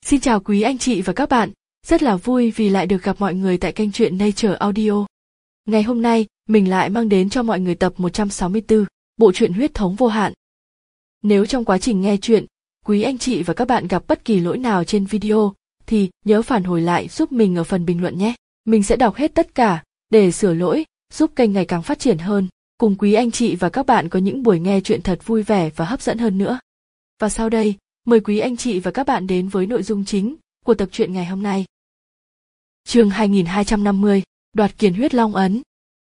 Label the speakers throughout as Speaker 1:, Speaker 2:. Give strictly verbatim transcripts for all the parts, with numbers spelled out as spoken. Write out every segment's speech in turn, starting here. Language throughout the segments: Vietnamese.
Speaker 1: Xin chào quý anh chị và các bạn, rất là vui vì lại được gặp mọi người tại kênh truyện Nature Audio. Ngày hôm nay, mình lại mang đến cho mọi người tập một trăm sáu mươi tư, bộ truyện Huyết thống vô hạn. Nếu trong quá trình nghe truyện, quý anh chị và các bạn gặp bất kỳ lỗi nào trên video, thì nhớ phản hồi lại giúp mình ở phần bình luận nhé. Mình sẽ đọc hết tất cả, để sửa lỗi, giúp kênh ngày càng phát triển hơn, cùng quý anh chị và các bạn có những buổi nghe truyện thật vui vẻ và hấp dẫn hơn nữa. Và sau đây, mời quý anh chị và các bạn đến với nội dung chính của tập truyện ngày hôm nay. Chương hai nghìn hai trăm năm mươi, đoạt kiền huyết long ấn.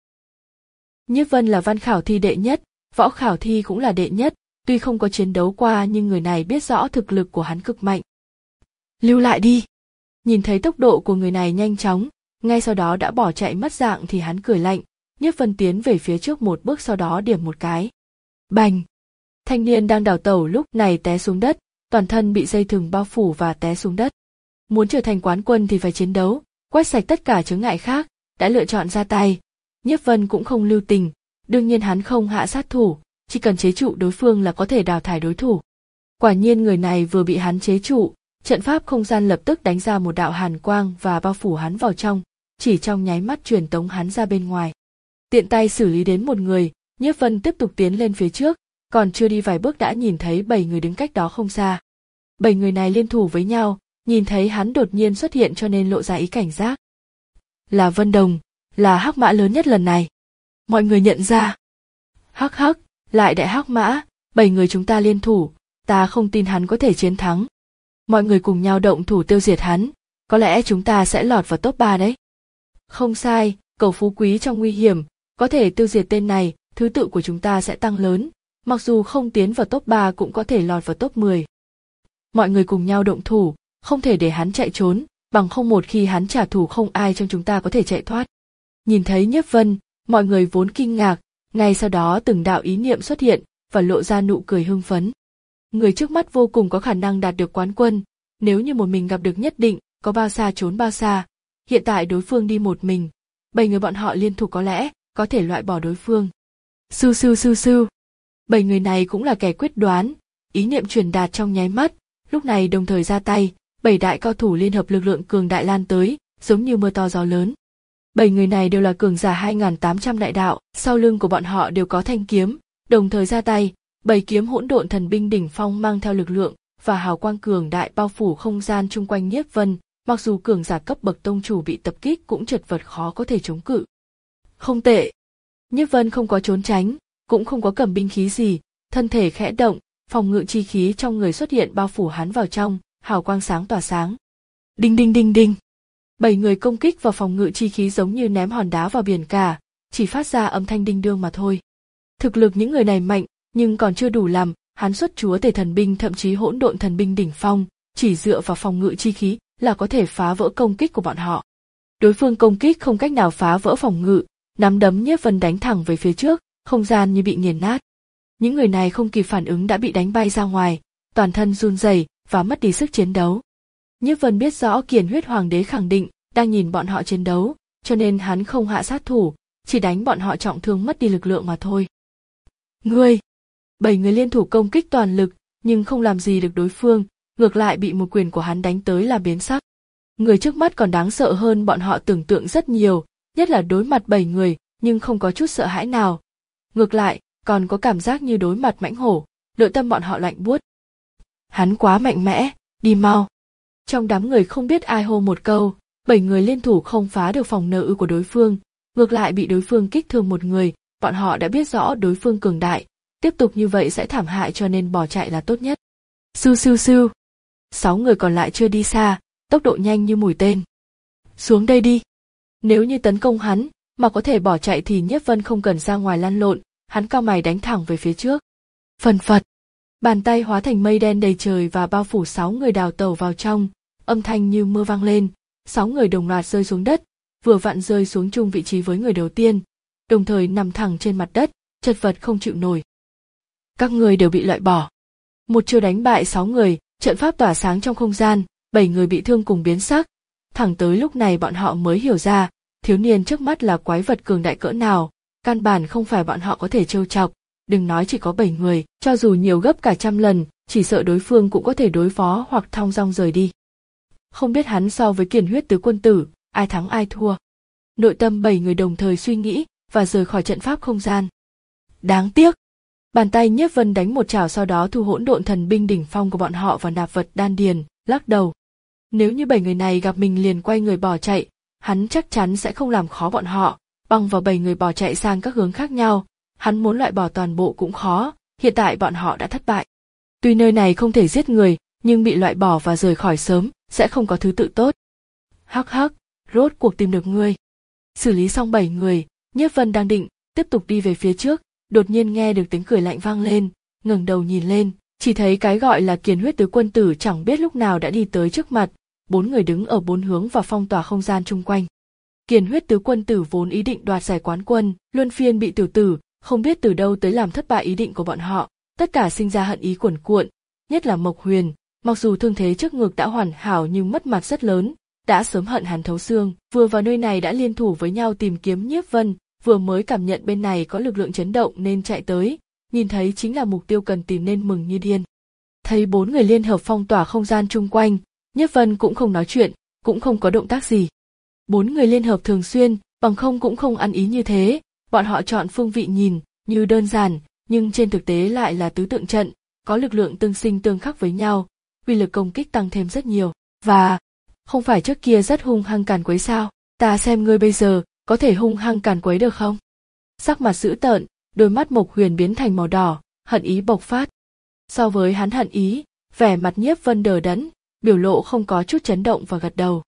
Speaker 1: Nhiếp Vân là văn khảo thi đệ nhất, võ khảo thi cũng là đệ nhất, tuy không có chiến đấu qua nhưng người này biết rõ thực lực của hắn cực mạnh. Lưu lại đi. Nhìn thấy tốc độ của người này nhanh chóng, ngay sau đó đã bỏ chạy mất dạng thì hắn cười lạnh, Nhiếp Vân tiến về phía trước một bước sau đó điểm một cái. Bành! Thanh niên đang đào tẩu lúc này té xuống đất, toàn thân bị dây thừng bao phủ và té xuống đất. Muốn trở thành quán quân thì phải chiến đấu, quét sạch tất cả chướng ngại khác, đã lựa chọn ra tay. Nhiếp Vân cũng không lưu tình, đương nhiên hắn không hạ sát thủ, chỉ cần chế trụ đối phương là có thể đào thải đối thủ. Quả nhiên người này vừa bị hắn chế trụ, trận pháp không gian lập tức đánh ra một đạo hàn quang và bao phủ hắn vào trong, chỉ trong nháy mắt truyền tống hắn ra bên ngoài. Tiện tay xử lý đến một người, Nhiếp Vân tiếp tục tiến lên phía trước, còn chưa đi vài bước đã nhìn thấy bảy người đứng cách đó không xa. Bảy người này liên thủ với nhau, nhìn thấy hắn đột nhiên xuất hiện cho nên lộ ra ý cảnh giác. Là Vân Đồng, là hắc mã lớn nhất lần này. Mọi người nhận ra. Hắc hắc, lại đại hắc mã, bảy người chúng ta liên thủ, ta không tin hắn có thể chiến thắng. Mọi người cùng nhau động thủ tiêu diệt hắn, có lẽ chúng ta sẽ lọt vào top ba đấy. Không sai, cầu phú quý trong nguy hiểm, có thể tiêu diệt tên này, thứ tự của chúng ta sẽ tăng lớn, mặc dù không tiến vào top ba cũng có thể lọt vào top mười. Mọi người cùng nhau động thủ, không thể để hắn chạy trốn, bằng không một khi hắn trả thù không ai trong chúng ta có thể chạy thoát. Nhìn thấy Nhiếp Vân, mọi người vốn kinh ngạc, ngay sau đó từng đạo ý niệm xuất hiện và lộ ra nụ cười hưng phấn. Người trước mắt vô cùng có khả năng đạt được quán quân, nếu như một mình gặp được nhất định, có bao xa trốn bao xa. Hiện tại đối phương đi một mình, bảy người bọn họ liên thủ có lẽ có thể loại bỏ đối phương. Sưu sưu sưu sưu. Bảy người này cũng là kẻ quyết đoán, ý niệm truyền đạt trong nháy mắt, lúc này đồng thời ra tay, bảy đại cao thủ liên hợp lực lượng cường đại lan tới, giống như mưa to gió lớn. Bảy người này đều là cường giả hai nghìn tám trăm đại đạo, sau lưng của bọn họ đều có thanh kiếm, đồng thời ra tay, bảy kiếm hỗn độn thần binh đỉnh phong mang theo lực lượng và hào quang cường đại bao phủ không gian chung quanh Nhiếp Vân, mặc dù cường giả cấp bậc tông chủ bị tập kích cũng chật vật khó có thể chống cự. Không tệ. Nhiếp Vân không có trốn tránh, cũng không có cầm binh khí gì, thân thể khẽ động, phòng ngự chi khí trong người xuất hiện bao phủ hắn vào trong, hào quang sáng tỏa sáng. Đinh đinh đinh đinh. Bảy người công kích vào phòng ngự chi khí giống như ném hòn đá vào biển cả, chỉ phát ra âm thanh đinh đương mà thôi. Thực lực những người này mạnh, nhưng còn chưa đủ làm, hắn xuất chúa tể thần binh thậm chí hỗn độn thần binh đỉnh phong, chỉ dựa vào phòng ngự chi khí là có thể phá vỡ công kích của bọn họ. Đối phương công kích không cách nào phá vỡ phòng ngự, nắm đấm Nhiếp Vân đánh thẳng về phía trước, không gian như bị nghiền nát. Những người này không kịp phản ứng đã bị đánh bay ra ngoài, toàn thân run rẩy và mất đi sức chiến đấu. Nhiếp Vân biết rõ Kiền Huyết Hoàng đế khẳng định đang nhìn bọn họ chiến đấu, cho nên hắn không hạ sát thủ, chỉ đánh bọn họ trọng thương mất đi lực lượng mà thôi. Ngươi! Bảy người liên thủ công kích toàn lực, nhưng không làm gì được đối phương, ngược lại bị một quyền của hắn đánh tới làm biến sắc. Người trước mắt còn đáng sợ hơn bọn họ tưởng tượng rất nhiều, nhất là đối mặt bảy người, nhưng không có chút sợ hãi nào. Ngược lại, còn có cảm giác như đối mặt mãnh hổ, nội tâm bọn họ lạnh buốt. Hắn quá mạnh mẽ, đi mau. Trong đám người không biết ai hô một câu, bảy người liên thủ không phá được phòng ngự của đối phương, ngược lại bị đối phương kích thương một người, bọn họ đã biết rõ đối phương cường đại, tiếp tục như vậy sẽ thảm hại cho nên bỏ chạy là tốt nhất. Sưu sưu sưu. Sáu người còn lại chưa đi xa, tốc độ nhanh như mũi tên. Xuống đây đi. Nếu như tấn công hắn, mà có thể bỏ chạy thì Nhiếp Vân không cần ra ngoài lăn lộn, hắn cao mày đánh thẳng về phía trước. Phần phật. Bàn tay hóa thành mây đen đầy trời và bao phủ sáu người đào tẩu vào trong, âm thanh như mưa vang lên, sáu người đồng loạt rơi xuống đất, vừa vặn rơi xuống chung vị trí với người đầu tiên, đồng thời nằm thẳng trên mặt đất, chật vật không chịu nổi. Các người đều bị loại bỏ. Một chiêu đánh bại sáu người, trận pháp tỏa sáng trong không gian, bảy người bị thương cùng biến sắc. Thẳng tới lúc này bọn họ mới hiểu ra, thiếu niên trước mắt là quái vật cường đại cỡ nào, căn bản không phải bọn họ có thể trêu chọc. Đừng nói chỉ có bảy người, cho dù nhiều gấp cả trăm lần, chỉ sợ đối phương cũng có thể đối phó hoặc thong dong rời đi. Không biết hắn so với Kiền Huyết Tứ Quân Tử, ai thắng ai thua. Nội tâm bảy người đồng thời suy nghĩ và rời khỏi trận pháp không gian. Đáng tiếc. Bàn tay Nhiếp Vân đánh một chảo, sau đó thu hỗn độn thần binh đỉnh phong của bọn họ vào nạp vật đan điền, lắc đầu. Nếu như bảy người này gặp mình liền quay người bỏ chạy, hắn chắc chắn sẽ không làm khó bọn họ, băng vào bảy người bỏ chạy sang các hướng khác nhau, hắn muốn loại bỏ toàn bộ cũng khó, hiện tại bọn họ đã thất bại. Tuy nơi này không thể giết người, nhưng bị loại bỏ và rời khỏi sớm, sẽ không có thứ tự tốt. Hắc hắc, rốt cuộc tìm được ngươi. Xử lý xong bảy người, Nhiếp Vân đang định tiếp tục đi về phía trước, đột nhiên nghe được tiếng cười lạnh vang lên, ngẩng đầu nhìn lên, chỉ thấy cái gọi là Kiền Huyết Tứ Quân Tử chẳng biết lúc nào đã đi tới trước mặt, bốn người đứng ở bốn hướng và phong tỏa không gian chung quanh. Kiền Huyết Tứ Quân Tử vốn ý định đoạt giải quán quân, luân phiên bị tiểu tử, không biết từ đâu tới làm thất bại ý định của bọn họ, tất cả sinh ra hận ý cuồn cuộn, nhất là Mộc Huyền, mặc dù thương thế trước ngực đã hoàn hảo nhưng mất mặt rất lớn, đã sớm hận hắn thấu xương, vừa vào nơi này đã liên thủ với nhau tìm kiếm Nhiếp Vân, vừa mới cảm nhận bên này có lực lượng chấn động nên chạy tới, nhìn thấy chính là mục tiêu cần tìm nên mừng như điên. Thấy bốn người liên hợp phong tỏa không gian chung quanh, Nhiếp Vân cũng không nói chuyện, cũng không có động tác gì. Bốn người liên hợp thường xuyên, bằng không cũng không ăn ý như thế, bọn họ chọn phương vị nhìn như đơn giản, nhưng trên thực tế lại là tứ tượng trận, có lực lượng tương sinh tương khắc với nhau, uy lực công kích tăng thêm rất nhiều, và không phải trước kia rất hung hăng càn quấy sao, ta xem ngươi bây giờ có thể hung hăng càn quấy được không? Sắc mặt dữ tợn, đôi mắt Mộc Huyền biến thành màu đỏ, hận ý bộc phát. So với hắn hận ý, vẻ mặt Nhiếp Vân đờ đẫn, biểu lộ không có chút chấn động và gật đầu.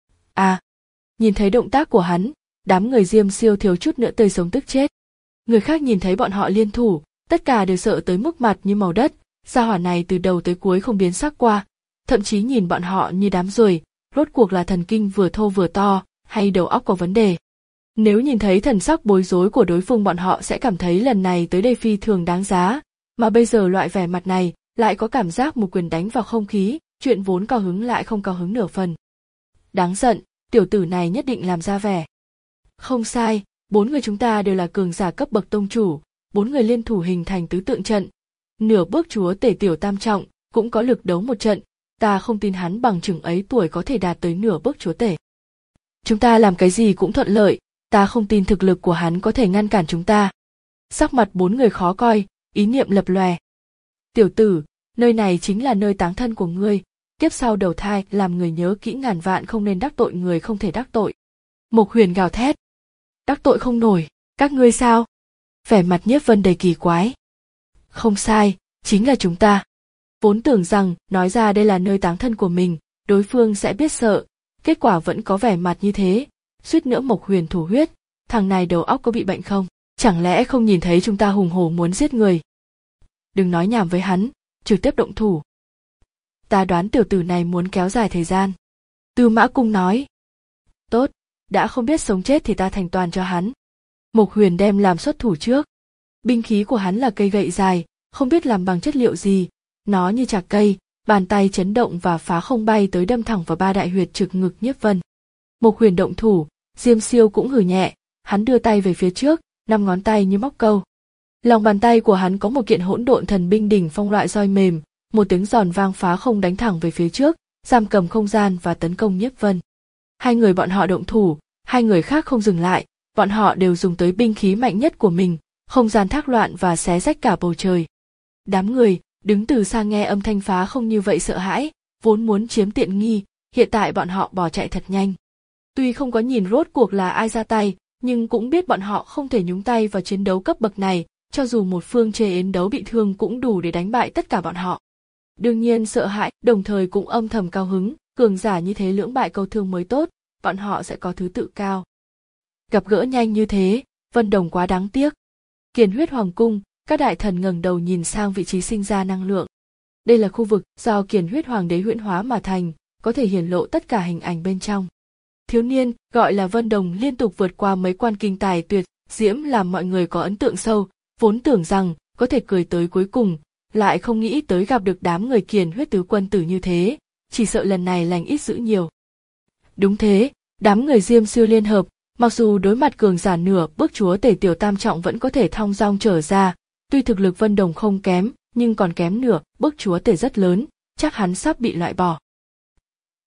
Speaker 1: À, nhìn thấy động tác của hắn, đám người Diêm Siêu thiếu chút nữa tươi sống tức chết. Người khác nhìn thấy bọn họ liên thủ, tất cả đều sợ tới mức mặt như màu đất, gia hỏa này từ đầu tới cuối không biến sắc qua, thậm chí nhìn bọn họ như đám ruồi, rốt cuộc là thần kinh vừa thô vừa to, hay đầu óc có vấn đề. Nếu nhìn thấy thần sắc bối rối của đối phương bọn họ sẽ cảm thấy lần này tới đây phi thường đáng giá, mà bây giờ loại vẻ mặt này lại có cảm giác một quyền đánh vào không khí, chuyện vốn cao hứng lại không cao hứng nửa phần. Đáng giận, tiểu tử này nhất định làm ra vẻ. Không sai, bốn người chúng ta đều là cường giả cấp bậc tông chủ, bốn người liên thủ hình thành tứ tượng trận. Nửa bước chúa tể tiểu tam trọng, cũng có lực đấu một trận, ta không tin hắn bằng chừng ấy tuổi có thể đạt tới nửa bước chúa tể. Chúng ta làm cái gì cũng thuận lợi, ta không tin thực lực của hắn có thể ngăn cản chúng ta. Sắc mặt bốn người khó coi, ý niệm lập lòe. Tiểu tử, nơi này chính là nơi táng thân của ngươi, kiếp sau đầu thai làm người nhớ kỹ ngàn vạn không nên đắc tội người không thể đắc tội. Mộc Huyền gào thét. Đắc tội không nổi, các ngươi sao? Vẻ mặt Nhiếp Vân đầy kỳ quái. Không sai, chính là chúng ta. Vốn tưởng rằng nói ra đây là nơi táng thân của mình, đối phương sẽ biết sợ, kết quả vẫn có vẻ mặt như thế, suýt nữa Mộc Huyền thổ huyết, thằng này đầu óc có bị bệnh không? Chẳng lẽ không nhìn thấy chúng ta hùng hổ muốn giết người? Đừng nói nhảm với hắn, trực tiếp động thủ. Ta đoán tiểu tử này muốn kéo dài thời gian. Tư Mã Cung nói. Tốt, đã không biết sống chết thì ta thành toàn cho hắn. Mộc Huyền đem làm xuất thủ trước. Binh khí của hắn là cây gậy dài, không biết làm bằng chất liệu gì, nó như chạc cây, bàn tay chấn động và phá không bay tới đâm thẳng vào ba đại huyệt trực ngực Nhiếp Vân. Mộc Huyền động thủ, Diêm Siêu cũng hừ nhẹ, hắn đưa tay về phía trước, năm ngón tay như móc câu. Lòng bàn tay của hắn có một kiện hỗn độn thần binh đỉnh phong loại roi mềm, một tiếng giòn vang phá không đánh thẳng về phía trước, giam cầm không gian và tấn công Nhiếp Vân. Hai người bọn họ động thủ, hai người khác không dừng lại, bọn họ đều dùng tới binh khí mạnh nhất của mình, không gian thác loạn và xé rách cả bầu trời. Đám người đứng từ xa nghe âm thanh phá không như vậy sợ hãi, vốn muốn chiếm tiện nghi, hiện tại bọn họ bỏ chạy thật nhanh. Tuy không có nhìn rốt cuộc là ai ra tay, nhưng cũng biết bọn họ không thể nhúng tay vào chiến đấu cấp bậc này, cho dù một phương chê yến đấu bị thương cũng đủ để đánh bại tất cả bọn họ. Đương nhiên sợ hãi, đồng thời cũng âm thầm cao hứng, cường giả như thế lưỡng bại câu thương mới tốt, bọn họ sẽ có thứ tự cao. Gặp gỡ nhanh như thế, Vân Đồng quá đáng tiếc. Kiền Huyết Hoàng Cung, các đại thần ngẩng đầu nhìn sang vị trí sinh ra năng lượng. Đây là khu vực do Kiền Huyết Hoàng đế huyễn hóa mà thành, có thể hiển lộ tất cả hình ảnh bên trong. Thiếu niên, gọi là Vân Đồng liên tục vượt qua mấy quan kinh tài tuyệt, diễm làm mọi người có ấn tượng sâu, vốn tưởng rằng có thể cười tới cuối cùng, lại không nghĩ tới gặp được đám người Kiền Huyết Tứ Quân Tử như thế, chỉ sợ lần này lành ít dữ nhiều. Đúng thế, đám người Diêm Siêu liên hợp, mặc dù đối mặt cường giả nửa bước chúa tể tiểu tam trọng vẫn có thể thong dong trở ra, tuy thực lực Vân Đồng không kém, nhưng còn kém nửa bước chúa tể rất lớn, chắc hắn sắp bị loại bỏ.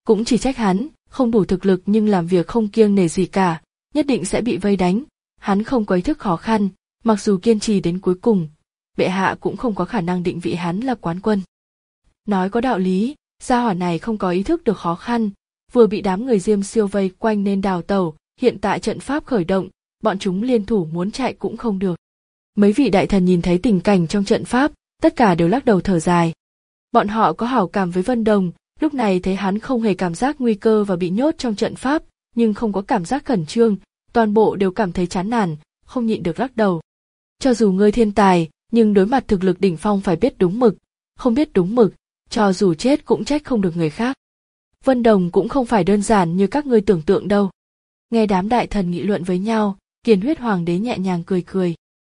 Speaker 1: cũng chỉ trách hắn, không đủ thực lực nhưng làm việc không kiêng nể gì cả, nhất định sẽ bị vây đánh. Hắn không có ý thức khó khăn, mặc dù kiên trì đến cuối cùng, bệ hạ cũng không có khả năng định vị hắn là quán quân. Nói có đạo lý, gia hỏa này không có ý thức được khó khăn, vừa bị đám người Diêm Siêu vây quanh nên đào tẩu, hiện tại trận pháp khởi động, bọn chúng liên thủ muốn chạy cũng không được. Mấy vị đại thần nhìn thấy tình cảnh trong trận pháp, tất cả đều lắc đầu thở dài. Bọn họ có hảo cảm với Vân Đồng, lúc này thấy hắn không hề cảm giác nguy cơ và bị nhốt trong trận pháp, nhưng không có cảm giác khẩn trương, toàn bộ đều cảm thấy chán nản, không nhịn được lắc đầu. Cho dù ngươi thiên tài, nhưng đối mặt thực lực đỉnh phong phải biết đúng mực, không biết đúng mực, cho dù chết cũng trách không được người khác. Vân Đồng cũng không phải đơn giản như các ngươi tưởng tượng đâu. Nghe đám đại thần nghị luận với nhau, Kiền Huyết Hoàng đế nhẹ nhàng cười cười.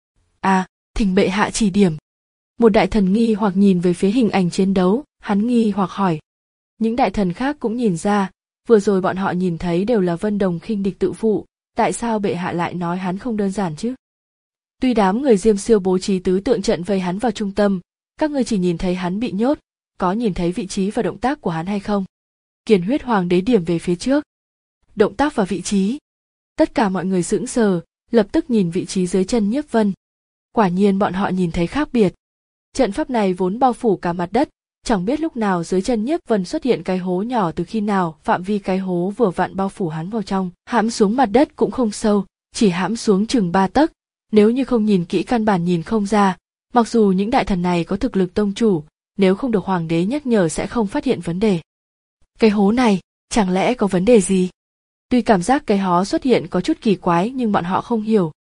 Speaker 1: À, thỉnh bệ hạ chỉ điểm. Một đại thần nghi hoặc nhìn về phía hình ảnh chiến đấu, hắn nghi hoặc hỏi. Những đại thần khác cũng nhìn ra, vừa rồi bọn họ nhìn thấy đều là Vân Đồng khinh địch tự phụ, tại sao bệ hạ lại nói hắn không đơn giản chứ? Tuy đám người Diêm Siêu bố trí tứ tượng trận vây hắn vào trung tâm, các ngươi chỉ nhìn thấy hắn bị nhốt, có nhìn thấy vị trí và động tác của hắn hay không? Kiền Huyết Hoàng đế điểm về phía trước. Động tác và vị trí. Tất cả mọi người sững sờ, lập tức nhìn vị trí dưới chân Nhiếp Vân. Quả nhiên bọn họ nhìn thấy khác biệt. Trận pháp này vốn bao phủ cả mặt đất, chẳng biết lúc nào dưới chân Nhiếp Vân xuất hiện cái hố nhỏ, từ khi nào phạm vi cái hố vừa vặn bao phủ hắn vào trong, hãm xuống mặt đất cũng không sâu, chỉ hãm xuống chừng ba tấc. Nếu như không nhìn kỹ căn bản nhìn không ra, mặc dù những đại thần này có thực lực tông chủ, nếu không được hoàng đế nhắc nhở sẽ không phát hiện vấn đề. Cái hố này, chẳng lẽ có vấn đề gì? Tuy cảm giác cái hố xuất hiện có chút kỳ quái nhưng bọn họ không hiểu.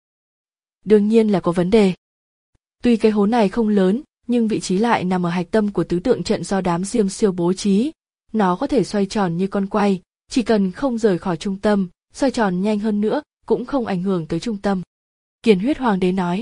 Speaker 1: Đương nhiên là có vấn đề. Tuy cái hố này không lớn, nhưng vị trí lại nằm ở hạch tâm của tứ tượng trận do đám Diêm Siêu bố trí. Nó có thể xoay tròn như con quay, chỉ cần không rời khỏi trung tâm, xoay tròn nhanh hơn nữa, cũng không ảnh hưởng tới trung tâm. Kiền Huyết Hoàng đế nói.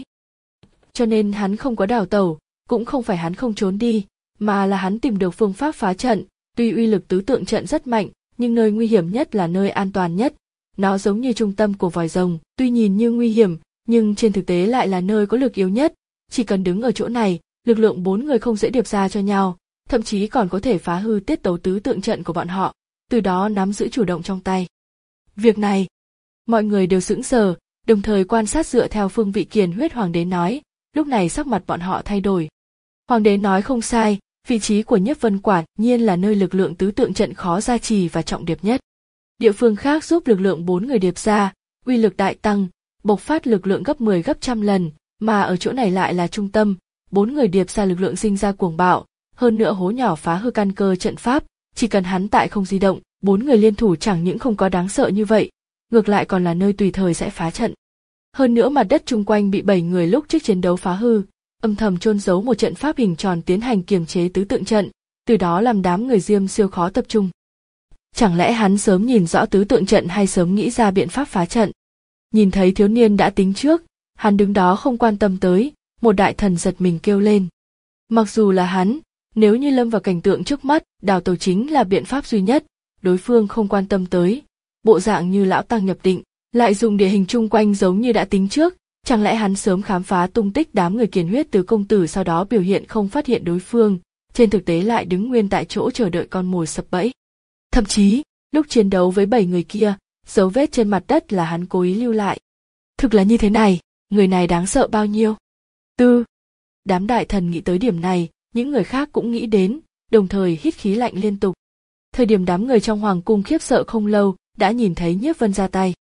Speaker 1: Cho nên hắn không có đào tẩu, cũng không phải hắn không trốn đi, mà là hắn tìm được phương pháp phá trận. Tuy uy lực tứ tượng trận rất mạnh, nhưng nơi nguy hiểm nhất là nơi an toàn nhất. Nó giống như trung tâm của vòi rồng, tuy nhìn như nguy hiểm, nhưng trên thực tế lại là nơi có lực yếu nhất. Chỉ cần đứng ở chỗ này, lực lượng bốn người không dễ điệp ra cho nhau, thậm chí còn có thể phá hư tiết tấu tứ tượng trận của bọn họ, từ đó nắm giữ chủ động trong tay. Việc này, mọi người đều sững sờ, đồng thời quan sát dựa theo phương vị Kiền Huyết Hoàng đế nói, lúc này sắc mặt bọn họ thay đổi. Hoàng đế nói không sai, vị trí của Nhiếp Vân quả nhiên là nơi lực lượng tứ tượng trận khó gia trì và trọng điệp nhất. Địa phương khác giúp lực lượng bốn người điệp ra, uy lực đại tăng, bộc phát lực lượng gấp mười gấp trăm lần, mà ở chỗ này lại là trung tâm, bốn người điệp ra lực lượng sinh ra cuồng bạo, hơn nữa hố nhỏ phá hư căn cơ trận pháp, chỉ cần hắn tại không di động, bốn người liên thủ chẳng những không có đáng sợ như vậy, ngược lại còn là nơi tùy thời sẽ phá trận. Hơn nữa mặt đất chung quanh bị bảy người lúc trước chiến đấu phá hư, âm thầm chôn giấu một trận pháp hình tròn tiến hành kiềm chế tứ tượng trận, từ đó làm đám người Diêm Siêu khó tập trung. Chẳng lẽ hắn sớm nhìn rõ tứ tượng trận hay sớm nghĩ ra biện pháp phá trận? Nhìn thấy thiếu niên đã tính trước, hắn đứng đó không quan tâm tới, một đại thần giật mình kêu lên. Mặc dù là hắn, nếu như lâm vào cảnh tượng trước mắt, đào tẩu chính là biện pháp duy nhất, đối phương không quan tâm tới, bộ dạng như lão tăng nhập định, lại dùng địa hình chung quanh giống như đã tính trước, chẳng lẽ hắn sớm khám phá tung tích đám người Kiền Huyết Tứ công tử sau đó biểu hiện không phát hiện đối phương, trên thực tế lại đứng nguyên tại chỗ chờ đợi con mồi sập bẫy. Thậm chí, lúc chiến đấu với bảy người kia, dấu vết trên mặt đất là hắn cố ý lưu lại. Thực là như thế này, người này đáng sợ bao nhiêu? Tư. Đám đại thần nghĩ tới điểm này, những người khác cũng nghĩ đến, đồng thời hít khí lạnh liên tục. Thời điểm đám người trong hoàng cung khiếp sợ không lâu, đã nhìn thấy Nhiếp Vân ra tay.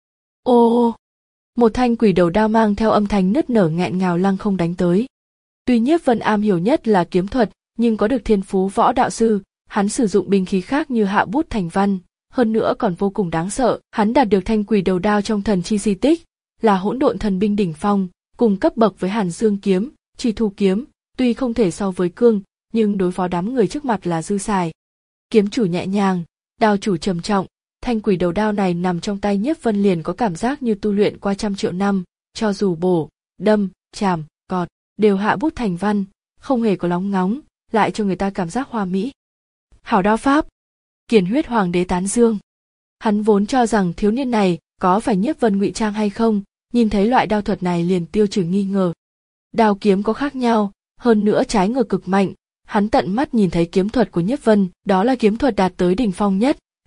Speaker 1: Ô! Một thanh quỷ đầu đao mang theo âm thanh nứt nở nghẹn ngào lăng không đánh tới. Tuy Nhiếp Vân am hiểu nhất là kiếm thuật, nhưng có được thiên phú võ đạo sư, hắn sử dụng binh khí khác như hạ bút thành văn, hơn nữa còn vô cùng đáng sợ. Hắn đạt được thanh quỷ đầu đao trong thần chi di tích, là hỗn độn thần binh đỉnh phong, cùng cấp bậc với Hàn Dương kiếm, Chi Thu kiếm, tuy không thể so với cương, nhưng đối phó đám người trước mặt là dư xài. Kiếm chủ nhẹ nhàng, đao chủ trầm trọng, thanh quỷ đầu đao này nằm trong tay Nhiếp Vân liền có cảm giác như tu luyện qua trăm triệu năm, cho dù bổ, đâm, chàm, cọt, đều hạ bút thành văn, không hề có lóng ngóng, lại cho người ta cảm giác hoa mỹ. Hảo đao pháp. Kiền Huyết Hoàng đế tán dương. Hắn vốn cho rằng thiếu niên này có phải Nhiếp Vân ngụy trang hay không, nhìn thấy loại đao thuật này liền tiêu trừ nghi ngờ. Đao kiếm có khác nhau, hơn nữa trái ngược cực mạnh, hắn tận mắt nhìn thấy kiếm thuật của Nhiếp Vân, đó là kiếm thuật đạt tới đỉnh phong nhất,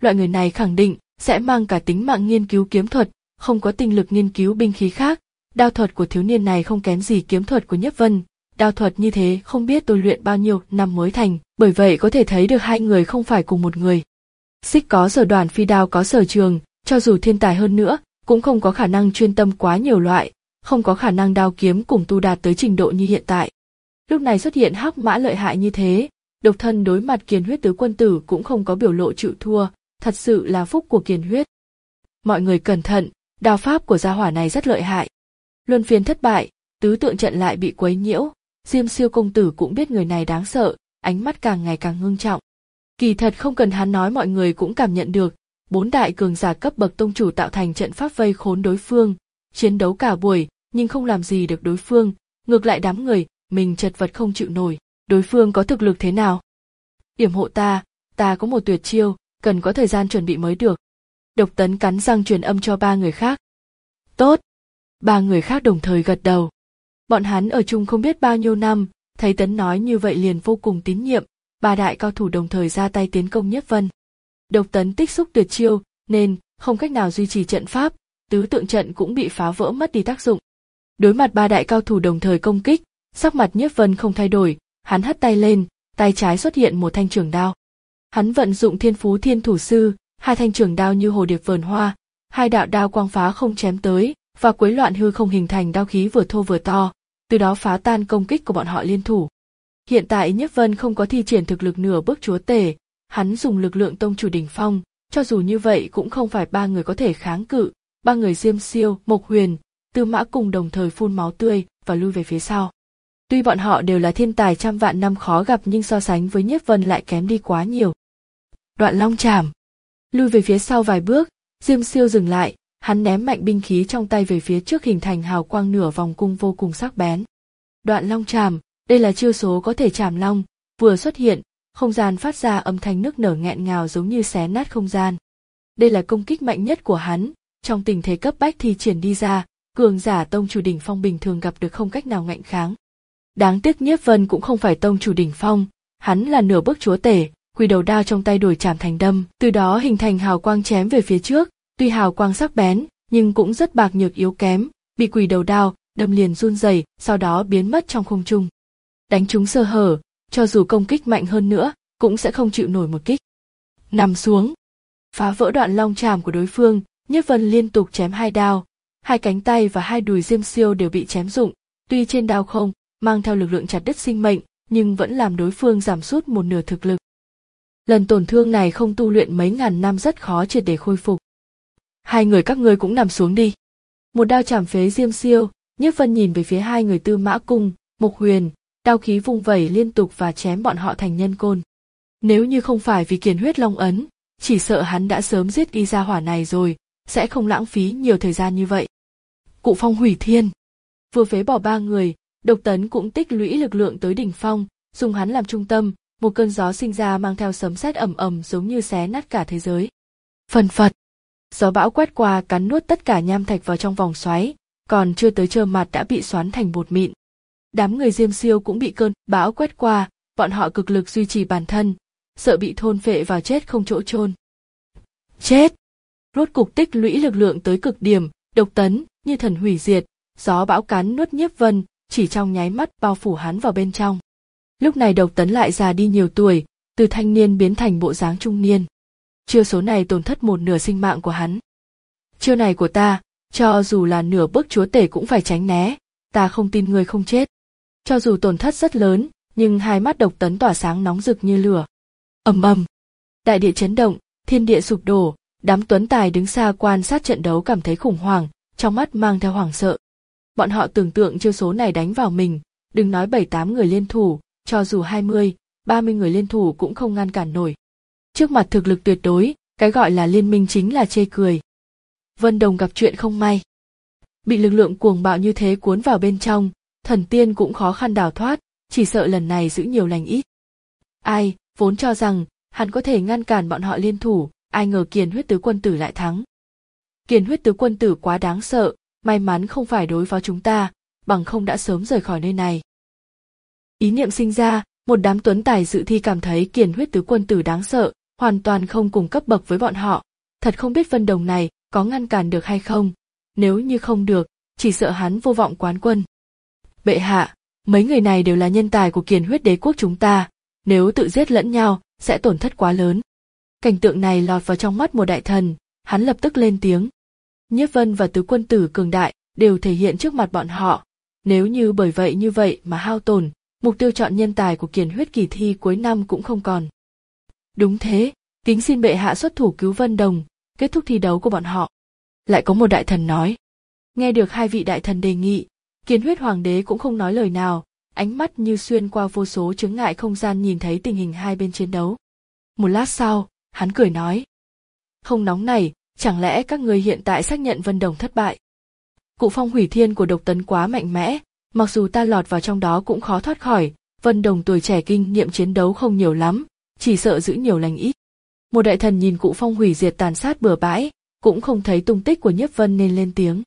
Speaker 1: loại người này khẳng định sẽ mang cả tính mạng nghiên cứu kiếm thuật, không có tinh lực nghiên cứu binh khí khác. Đao thuật của thiếu niên này không kém gì kiếm thuật của Nhiếp Vân, đao thuật như thế không biết tôi luyện bao nhiêu năm mới thành, bởi vậy có thể thấy được hai người không phải cùng một người. Xích có sở đoàn, phi đao có sở trường, cho dù thiên tài hơn nữa, cũng không có khả năng chuyên tâm quá nhiều loại, không có khả năng đao kiếm cùng tu đạt tới trình độ như hiện tại. Lúc này xuất hiện hắc mã lợi hại như thế, độc thân đối mặt Kiền Huyết tứ quân tử cũng không có biểu lộ chịu thua, thật sự là phúc của Kiền Huyết. Mọi người cẩn thận, đao pháp của gia hỏa này rất lợi hại. Luân phiên thất bại, tứ tượng trận lại bị quấy nhiễu, Diêm Siêu công tử cũng biết người này đáng sợ, ánh mắt càng ngày càng ngưng trọng. Kỳ thật không cần hắn nói mọi người cũng cảm nhận được, bốn đại cường giả cấp bậc tông chủ tạo thành trận pháp vây khốn đối phương, chiến đấu cả buổi nhưng không làm gì được đối phương, ngược lại đám người mình chật vật không chịu nổi. Đối phương có thực lực thế nào? Yểm hộ ta, ta có một tuyệt chiêu, cần có thời gian chuẩn bị mới được. Độc Tấn cắn răng truyền âm cho ba người khác. Tốt. Ba người khác đồng thời gật đầu. Bọn hắn ở chung không biết bao nhiêu năm, thấy Tấn nói như vậy liền vô cùng tín nhiệm, ba đại cao thủ đồng thời ra tay tiến công Nhiếp Vân. Độc Tấn tích xúc tuyệt chiêu, nên không cách nào duy trì trận pháp, tứ tượng trận cũng bị phá vỡ mất đi tác dụng. Đối mặt ba đại cao thủ đồng thời công kích, sắc mặt Nhiếp Vân không thay đổi, hắn hất tay lên, tay trái xuất hiện một thanh trường đao. Hắn vận dụng Thiên Phú Thiên Thủ Sư, hai thanh trường đao như hồ điệp vờn hoa, hai đạo đao quang phá không chém tới, và quấy loạn hư không hình thành đao khí vừa thô vừa to, từ đó phá tan công kích của bọn họ liên thủ. Hiện tại Nhiếp Vân không có thi triển thực lực nửa bước chúa tể, hắn dùng lực lượng tông chủ đỉnh phong, cho dù như vậy cũng không phải ba người có thể kháng cự, ba người Diêm Siêu, Mộc Huyền, Tư Mã cùng đồng thời phun máu tươi và lui về phía sau. Tuy bọn họ đều là thiên tài trăm vạn năm khó gặp nhưng so sánh với Nhiếp Vân lại kém đi quá nhiều. Đoạn Long Chảm. Lui về phía sau vài bước, Diêm Siêu dừng lại, hắn ném mạnh binh khí trong tay về phía trước hình thành hào quang nửa vòng cung vô cùng sắc bén. Đoạn Long Chảm, đây là chiêu số có thể chảm long, vừa xuất hiện, không gian phát ra âm thanh nức nở nghẹn ngào giống như xé nát không gian. Đây là công kích mạnh nhất của hắn, trong tình thế cấp bách thi triển đi ra, cường giả tông chủ đỉnh phong bình thường gặp được không cách nào ngạnh kháng. Đáng tiếc Nhiếp Vân cũng không phải tông chủ đỉnh phong, hắn là nửa bước chúa tể, quỳ đầu đao trong tay đổi chảm thành đâm, từ đó hình thành hào quang chém về phía trước, tuy hào quang sắc bén, nhưng cũng rất bạc nhược yếu kém, bị quỳ đầu đao đâm liền run rẩy, sau đó biến mất trong không trung. Đánh trúng sơ hở, cho dù công kích mạnh hơn nữa, cũng sẽ không chịu nổi một kích. Nằm xuống, phá vỡ đoạn long chảm của đối phương, Nhiếp Vân liên tục chém hai đao, hai cánh tay và hai đùi Diêm Siêu đều bị chém rụng, tuy trên đao không mang theo lực lượng chặt đứt sinh mệnh, nhưng vẫn làm đối phương giảm sút một nửa thực lực. Lần tổn thương này không tu luyện mấy ngàn năm rất khó triệt để khôi phục. Hai người các ngươi cũng nằm xuống đi. Một đao chảm phế Diêm Siêu, Nhiếp Vân nhìn về phía hai người Tư Mã Cung, Mộc Huyền, đao khí vung vẩy liên tục và chém bọn họ thành nhân côn. Nếu như không phải vì Kiền Huyết Long ấn, chỉ sợ hắn đã sớm giết y gia hỏa này rồi, sẽ không lãng phí nhiều thời gian như vậy. Cụ phong hủy thiên, vừa phế bỏ ba người, Độc Tấn cũng tích lũy lực lượng tới đỉnh phong, dùng hắn làm trung tâm, một cơn gió sinh ra mang theo sấm sét ầm ầm giống như xé nát cả thế giới. Phần phật, gió bão quét qua cắn nuốt tất cả nham thạch vào trong vòng xoáy, còn chưa tới trơ mặt đã bị xoắn thành bột mịn. Đám người Diêm Siêu cũng bị cơn bão quét qua, bọn họ cực lực duy trì bản thân, sợ bị thôn phệ vào chết không chỗ chôn. Chết! Rốt cục tích lũy lực lượng tới cực điểm, Độc Tấn như thần hủy diệt, gió bão cắn nuốt Nhiếp Vân, chỉ trong nháy mắt bao phủ hắn vào bên trong. Lúc này Độc Tấn lại già đi nhiều tuổi, từ thanh niên biến thành bộ dáng trung niên. Chiêu số này tổn thất một nửa sinh mạng của hắn. Chiêu này của ta, cho dù là nửa bước chúa tể cũng phải tránh né, ta không tin ngươi không chết. Cho dù tổn thất rất lớn, nhưng hai mắt Độc Tấn tỏa sáng nóng rực như lửa. Ầm ầm, đại địa chấn động, thiên địa sụp đổ, đám tuấn tài đứng xa quan sát trận đấu cảm thấy khủng hoảng, trong mắt mang theo hoảng sợ. Bọn họ tưởng tượng chiêu số này đánh vào mình, đừng nói bảy tám người liên thủ, cho dù hai mươi, ba mươi người liên thủ cũng không ngăn cản nổi. Trước mặt thực lực tuyệt đối, cái gọi là liên minh chính là chê cười. Vân Đồng gặp chuyện không may. Bị lực lượng cuồng bạo như thế cuốn vào bên trong, thần tiên cũng khó khăn đào thoát, chỉ sợ lần này giữ nhiều lành ít. Ai, vốn cho rằng, hắn có thể ngăn cản bọn họ liên thủ, ai ngờ Kiền Huyết Tứ Quân Tử lại thắng. Kiền Huyết Tứ Quân Tử quá đáng sợ, may mắn không phải đối phó chúng ta, bằng không đã sớm rời khỏi nơi này. Ý niệm sinh ra, một đám tuấn tài dự thi cảm thấy Kiền Huyết Tứ Quân Tử đáng sợ, hoàn toàn không cùng cấp bậc với bọn họ. Thật không biết Vân Đồng này có ngăn cản được hay không, nếu như không được, chỉ sợ hắn vô vọng quán quân. Bệ hạ, mấy người này đều là nhân tài của Kiền Huyết Đế quốc chúng ta, nếu tự giết lẫn nhau, sẽ tổn thất quá lớn. Cảnh tượng này lọt vào trong mắt một đại thần, hắn lập tức lên tiếng. Nhiếp Vân và tứ quân tử cường đại đều thể hiện trước mặt bọn họ, nếu như bởi vậy như vậy mà hao tổn, mục tiêu chọn nhân tài của Kiền Huyết kỳ thi cuối năm cũng không còn. Đúng thế, kính xin bệ hạ xuất thủ cứu Vân Đồng, kết thúc thi đấu của bọn họ. Lại có một đại thần nói. Nghe được hai vị đại thần đề nghị, Kiền Huyết Hoàng đế cũng không nói lời nào, ánh mắt như xuyên qua vô số chướng ngại không gian nhìn thấy tình hình hai bên chiến đấu. Một lát sau, hắn cười nói. Không nóng này, chẳng lẽ các ngươi hiện tại xác nhận Vân Đồng thất bại? Cụ phong hủy thiên của Độc Tấn quá mạnh mẽ, mặc dù ta lọt vào trong đó cũng khó thoát khỏi, Vân Đồng tuổi trẻ kinh nghiệm chiến đấu không nhiều lắm, chỉ sợ giữ nhiều lành ít. Một đại thần nhìn cụ phong hủy diệt tàn sát bừa bãi, cũng không thấy tung tích của Nhiếp Vân nên lên tiếng.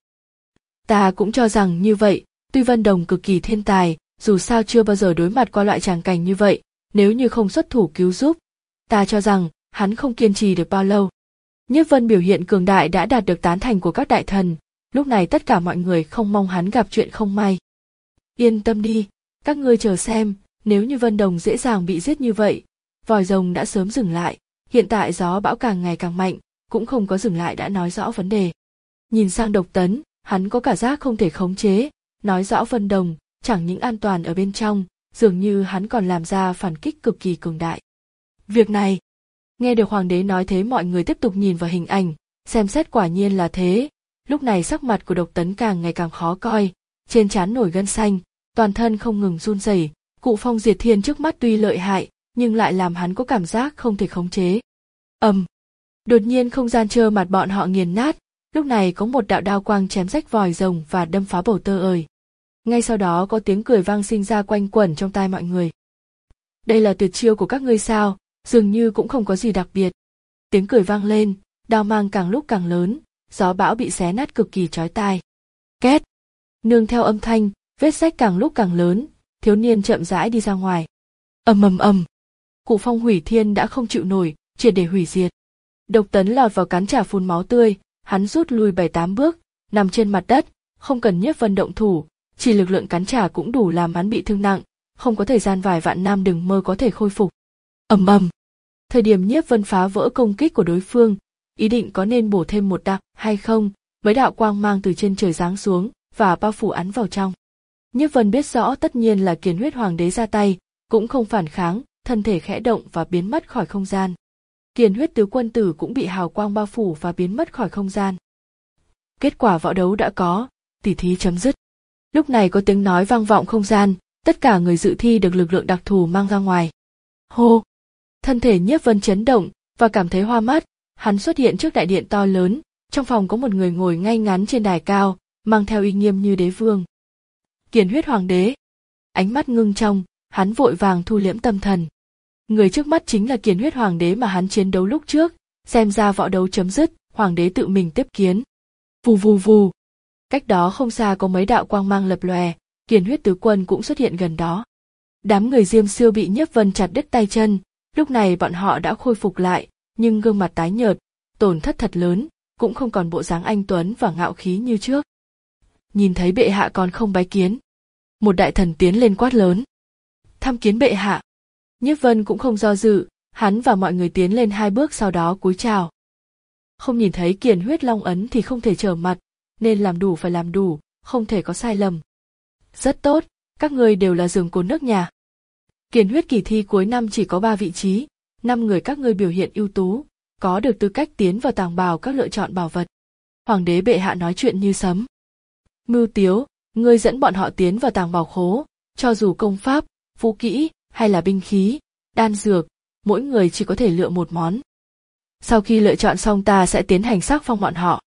Speaker 1: Ta cũng cho rằng như vậy, tuy Vân Đồng cực kỳ thiên tài, dù sao chưa bao giờ đối mặt qua loại tràng cảnh như vậy, nếu như không xuất thủ cứu giúp, ta cho rằng hắn không kiên trì được bao lâu. Nhiếp Vân biểu hiện cường đại đã đạt được tán thành của các đại thần, lúc này tất cả mọi người không mong hắn gặp chuyện không may. Yên tâm đi, các ngươi chờ xem, nếu như Vân Đồng dễ dàng bị giết như vậy, vòi rồng đã sớm dừng lại, hiện tại gió bão càng ngày càng mạnh, cũng không có dừng lại đã nói rõ vấn đề. Nhìn sang Độc Tấn, hắn có cảm giác không thể khống chế, nói rõ Vân Đồng chẳng những an toàn ở bên trong, dường như hắn còn làm ra phản kích cực kỳ cường đại. Việc này, nghe được hoàng đế nói thế mọi người tiếp tục nhìn vào hình ảnh, xem xét quả nhiên là thế. Lúc này sắc mặt của Độc Tấn càng ngày càng khó coi, trên trán nổi gân xanh, toàn thân không ngừng run rẩy. Cụ phong diệt thiên trước mắt tuy lợi hại, nhưng lại làm hắn có cảm giác không thể khống chế. Ầm, um, đột nhiên không gian trơ mặt bọn họ nghiền nát. Lúc này có một đạo đao quang chém rách vòi rồng và đâm phá bầu tơ ời. Ngay sau đó có tiếng cười vang sinh ra quanh quẩn trong tai mọi người. Đây là tuyệt chiêu của các ngươi sao? Dường như cũng không có gì đặc biệt. Tiếng cười vang lên, đao mang càng lúc càng lớn, gió bão bị xé nát cực kỳ chói tai. Két! Nương theo âm thanh, vết rách càng lúc càng lớn, thiếu niên chậm rãi đi ra ngoài. Ầm ầm ầm! Cụ phong hủy thiên đã không chịu nổi, triệt để hủy diệt. Độc Tấn lọt vào cắn trả phun máu tươi, hắn rút lui bảy tám bước, nằm trên mặt đất, không cần Nhiếp Vân động thủ, chỉ lực lượng cắn trả cũng đủ làm hắn bị thương nặng, không có thời gian vài vạn năm đừng mơ có thể khôi phục. Ầm ầm. Thời điểm Nhiếp Vân phá vỡ công kích của đối phương, ý định có nên bổ thêm một đạo hay không, mấy đạo quang mang từ trên trời giáng xuống và bao phủ hắn vào trong. Nhiếp Vân biết rõ tất nhiên là Kiền Huyết Hoàng đế ra tay, cũng không phản kháng, thân thể khẽ động và biến mất khỏi không gian. Kiền Huyết tứ quân tử cũng bị hào quang bao phủ và biến mất khỏi không gian. Kết quả võ đấu đã có, tỉ thí chấm dứt. Lúc này có tiếng nói vang vọng không gian, tất cả người dự thi được lực lượng đặc thù mang ra ngoài. Hô! Thân thể Nhiếp Vân chấn động và cảm thấy hoa mắt, hắn xuất hiện trước đại điện to lớn, trong phòng có một người ngồi ngay ngắn trên đài cao, mang theo uy nghiêm như đế vương. Kiền Huyết Hoàng đế. Ánh mắt ngưng trong, hắn vội vàng thu liễm tâm thần. Người trước mắt chính là Kiền Huyết Hoàng đế mà hắn chiến đấu lúc trước, xem ra võ đấu chấm dứt, hoàng đế tự mình tiếp kiến. Vù vù vù. Cách đó không xa có mấy đạo quang mang lập lòe, Kiền Huyết tứ quân cũng xuất hiện gần đó. Đám người Diêm Siêu bị Nhiếp Vân chặt đứt tay chân, lúc này bọn họ đã khôi phục lại, nhưng gương mặt tái nhợt, tổn thất thật lớn, cũng không còn bộ dáng anh tuấn và ngạo khí như trước. Nhìn thấy bệ hạ còn không bái kiến. Một đại thần tiến lên quát lớn. Tham kiến bệ hạ. Nhiếp Vân cũng không do dự, hắn và mọi người tiến lên hai bước sau đó cúi chào. Không nhìn thấy Kiền Huyết Long ấn thì không thể trở mặt, nên làm đủ phải làm đủ, không thể có sai lầm. Rất tốt, các ngươi đều là giường cột nước nhà. Kiền Huyết kỳ thi cuối năm chỉ có ba vị trí, năm người các ngươi biểu hiện ưu tú, có được tư cách tiến vào tàng bảo các lựa chọn bảo vật. Hoàng đế bệ hạ nói chuyện như sấm. Mưu Tiếu, ngươi dẫn bọn họ tiến vào tàng bảo khố, cho dù công pháp, vũ kỹ hay là binh khí, đan dược, mỗi người chỉ có thể lựa một món. Sau khi lựa chọn xong ta sẽ tiến hành sắc phong bọn họ.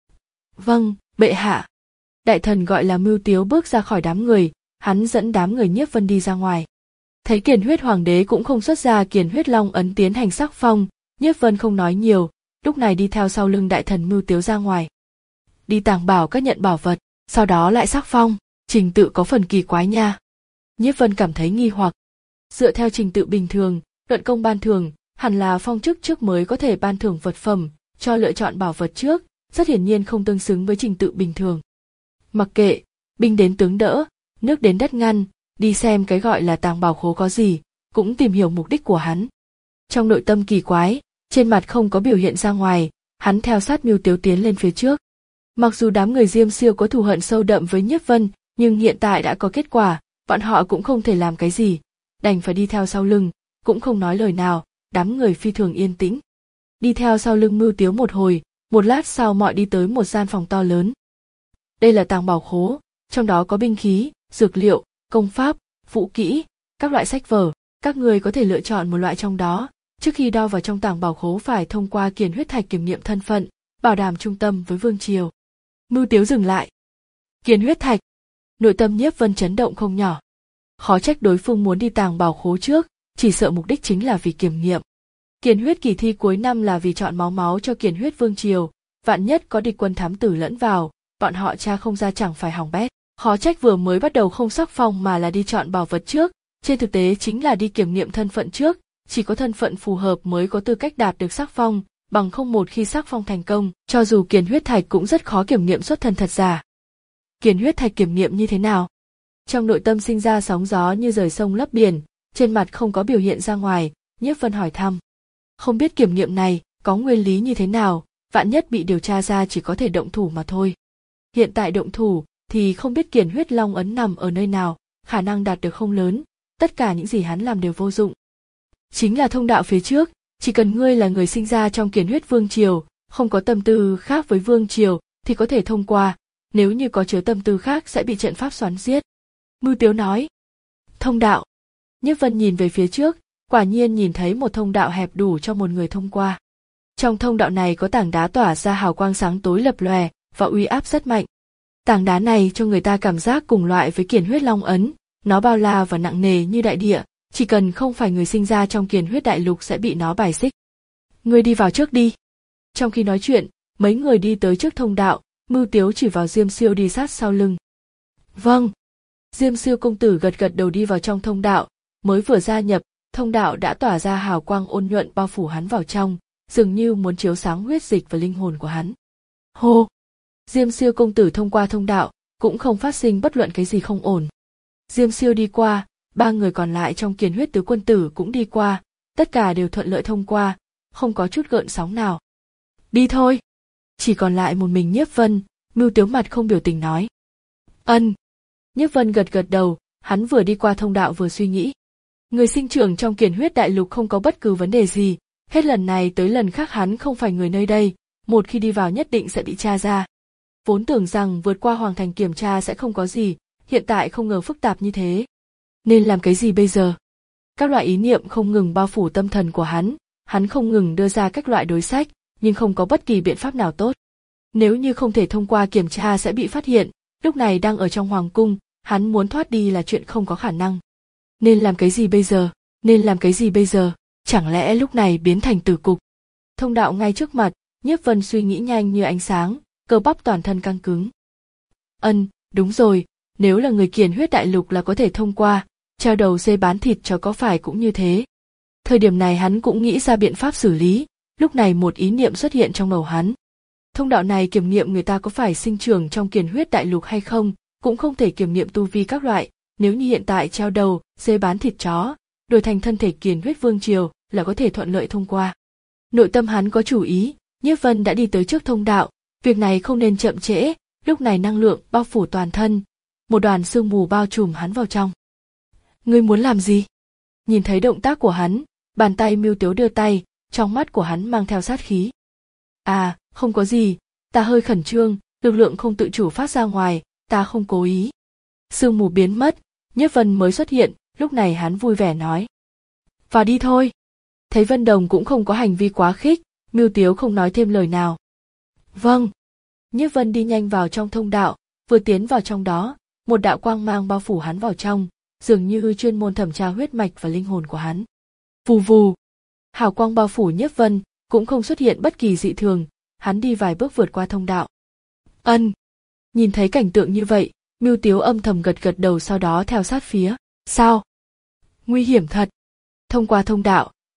Speaker 1: Vâng, bệ hạ. Đại thần gọi là Mưu Tiếu bước ra khỏi đám người, hắn dẫn đám người Nhiếp Vân đi ra ngoài. Thấy Kiền Huyết Hoàng đế cũng không xuất ra Kiền Huyết Long ấn tiến hành sắc phong, Nhiếp Vân không nói nhiều, lúc này đi theo sau lưng đại thần Mưu Tiếu ra ngoài. Đi tàng bảo các nhận bảo vật, sau đó lại sắc phong, trình tự có phần kỳ quái nha. Nhiếp Vân cảm thấy nghi hoặc. Dựa theo trình tự bình thường, luận công ban thường, hẳn là phong chức trước mới có thể ban thưởng vật phẩm, cho lựa chọn bảo vật trước, rất hiển nhiên không tương xứng với trình tự bình thường. Mặc kệ, binh đến tướng đỡ, nước đến đất ngăn, đi xem cái gọi là tàng bảo khố có gì, cũng tìm hiểu mục đích của hắn. Trong nội tâm kỳ quái, trên mặt không có biểu hiện ra ngoài, hắn theo sát Mưu Tiếu tiến lên phía trước. Mặc dù đám người Diêm Siêu có thù hận sâu đậm với Nhiếp Vân, nhưng hiện tại đã có kết quả, bọn họ cũng không thể làm cái gì, đành phải đi theo sau lưng, cũng không nói lời nào, đám người phi thường yên tĩnh. Đi theo sau lưng Mưu Tiếu một hồi, một lát sau mọi đi tới một gian phòng to lớn. Đây là tàng bảo khố, trong đó có binh khí, dược liệu, công pháp, vũ kỹ, các loại sách vở, các người có thể lựa chọn một loại trong đó. Trước khi đo vào trong tàng bảo khố phải thông qua kiền huyết thạch kiểm nghiệm thân phận, bảo đảm trung tâm với vương triều. Mưu Tiếu dừng lại. Kiền huyết thạch. Nội tâm Nhiếp Vân chấn động không nhỏ. Khó trách đối phương muốn đi tàng bảo khố trước, chỉ sợ mục đích chính là vì kiểm nghiệm. Kiền huyết kỳ thi cuối năm là vì chọn máu máu cho kiền huyết vương triều, vạn nhất có địch quân thám tử lẫn vào, bọn họ tra không ra chẳng phải hỏng bét. Khó trách vừa mới bắt đầu không sắc phong mà là đi chọn bảo vật trước, trên thực tế chính là đi kiểm nghiệm thân phận trước, chỉ có thân phận phù hợp mới có tư cách đạt được sắc phong, bằng không một khi sắc phong thành công, cho dù kiền huyết thạch cũng rất khó kiểm nghiệm xuất thân thật giả. Kiền huyết thạch kiểm nghiệm như thế nào? Trong nội tâm sinh ra sóng gió như rời sông lấp biển, trên mặt không có biểu hiện ra ngoài, Nhiếp Vân hỏi thăm. Không biết kiểm nghiệm này có nguyên lý như thế nào, vạn nhất bị điều tra ra chỉ có thể động thủ mà thôi. Hiện tại động thủ thì không biết kiền huyết long ấn nằm ở nơi nào, khả năng đạt được không lớn, tất cả những gì hắn làm đều vô dụng. Chính là thông đạo phía trước, chỉ cần ngươi là người sinh ra trong kiền huyết vương triều, không có tâm tư khác với vương triều thì có thể thông qua, nếu như có chứa tâm tư khác sẽ bị trận pháp xoắn giết. Mưu Tiếu nói. Thông đạo. Nhiếp Vân nhìn về phía trước, quả nhiên nhìn thấy một thông đạo hẹp đủ cho một người thông qua. Trong thông đạo này có tảng đá tỏa ra hào quang sáng tối lập lòe và uy áp rất mạnh. Tảng đá này cho người ta cảm giác cùng loại với kiền huyết long ấn, nó bao la và nặng nề như đại địa, chỉ cần không phải người sinh ra trong kiền huyết đại lục sẽ bị nó bài xích. Ngươi đi vào trước đi. Trong khi nói chuyện, mấy người đi tới trước thông đạo, Mưu Tiếu chỉ vào Diêm Siêu đi sát sau lưng. Vâng. Diêm Siêu công tử gật gật đầu đi vào trong thông đạo, mới vừa gia nhập, thông đạo đã tỏa ra hào quang ôn nhuận bao phủ hắn vào trong, dường như muốn chiếu sáng huyết dịch và linh hồn của hắn. Hô! Diêm Siêu công tử thông qua thông đạo, cũng không phát sinh bất luận cái gì không ổn. Diêm Siêu đi qua, ba người còn lại trong kiền huyết tứ quân tử cũng đi qua, tất cả đều thuận lợi thông qua, không có chút gợn sóng nào. Đi thôi! Chỉ còn lại một mình Nhiếp Vân, Mưu Tiếu mặt không biểu tình nói. Ân! Nhiếp Vân gật gật đầu, hắn vừa đi qua thông đạo vừa suy nghĩ. Người sinh trưởng trong kiền huyết đại lục không có bất cứ vấn đề gì, hết lần này tới lần khác hắn không phải người nơi đây, một khi đi vào nhất định sẽ bị tra ra. Vốn tưởng rằng vượt qua hoàng thành kiểm tra sẽ không có gì, hiện tại không ngờ phức tạp như thế. Nên làm cái gì bây giờ? Các loại ý niệm không ngừng bao phủ tâm thần của hắn, hắn không ngừng đưa ra các loại đối sách, nhưng không có bất kỳ biện pháp nào tốt. Nếu như không thể thông qua kiểm tra sẽ bị phát hiện, lúc này đang ở trong hoàng cung, hắn muốn thoát đi là chuyện không có khả năng. Nên làm cái gì bây giờ? Nên làm cái gì bây giờ? Chẳng lẽ lúc này biến thành tử cục? Thông đạo ngay trước mặt, Nhiếp Vân suy nghĩ nhanh như ánh sáng, cơ bắp toàn thân căng cứng. Ân, đúng rồi, nếu là người kiền huyết đại lục là có thể thông qua, treo đầu dê bán thịt cho có phải cũng như thế. Thời điểm này hắn cũng nghĩ ra biện pháp xử lý, lúc này một ý niệm xuất hiện trong đầu hắn. Thông đạo này kiểm nghiệm người ta có phải sinh trưởng trong kiền huyết đại lục hay không, cũng không thể kiểm nghiệm tu vi các loại, nếu như hiện tại treo đầu, dê bán thịt chó, đổi thành thân thể kiền huyết vương triều là có thể thuận lợi thông qua. Nội tâm hắn có chủ ý, Nhiếp Vân đã đi tới trước thông đạo, việc này không nên chậm trễ, lúc này năng lượng bao phủ toàn thân, một đoàn sương mù bao trùm hắn vào trong. Ngươi muốn làm gì? Nhìn thấy động tác của hắn, bàn tay Mưu Tiếu đưa tay, trong mắt của hắn mang theo sát khí. À, không có gì, ta hơi khẩn trương, lực lượng không tự chủ phát ra ngoài, ta không cố ý. Sương mù biến mất, Nhiếp Vân mới xuất hiện, lúc này hắn vui vẻ nói. Vào đi thôi. Thấy Vân Đồng cũng không có hành vi quá khích, Mưu Tiếu không nói thêm lời nào. Vâng. Nhiếp Vân đi nhanh vào trong thông đạo, vừa tiến vào trong đó, một đạo quang mang bao phủ hắn vào trong, dường như chuyên môn thẩm tra huyết mạch và linh hồn của hắn. Vù vù. Hào quang bao phủ Nhiếp Vân, cũng không xuất hiện bất kỳ dị thường, hắn đi vài bước vượt qua thông đạo. Ân. Nhìn thấy cảnh tượng như vậy, Mưu Tiếu âm thầm gật gật đầu sau đó theo sát phía. Sao? Nguy hiểm thật. Thông qua thông đạo,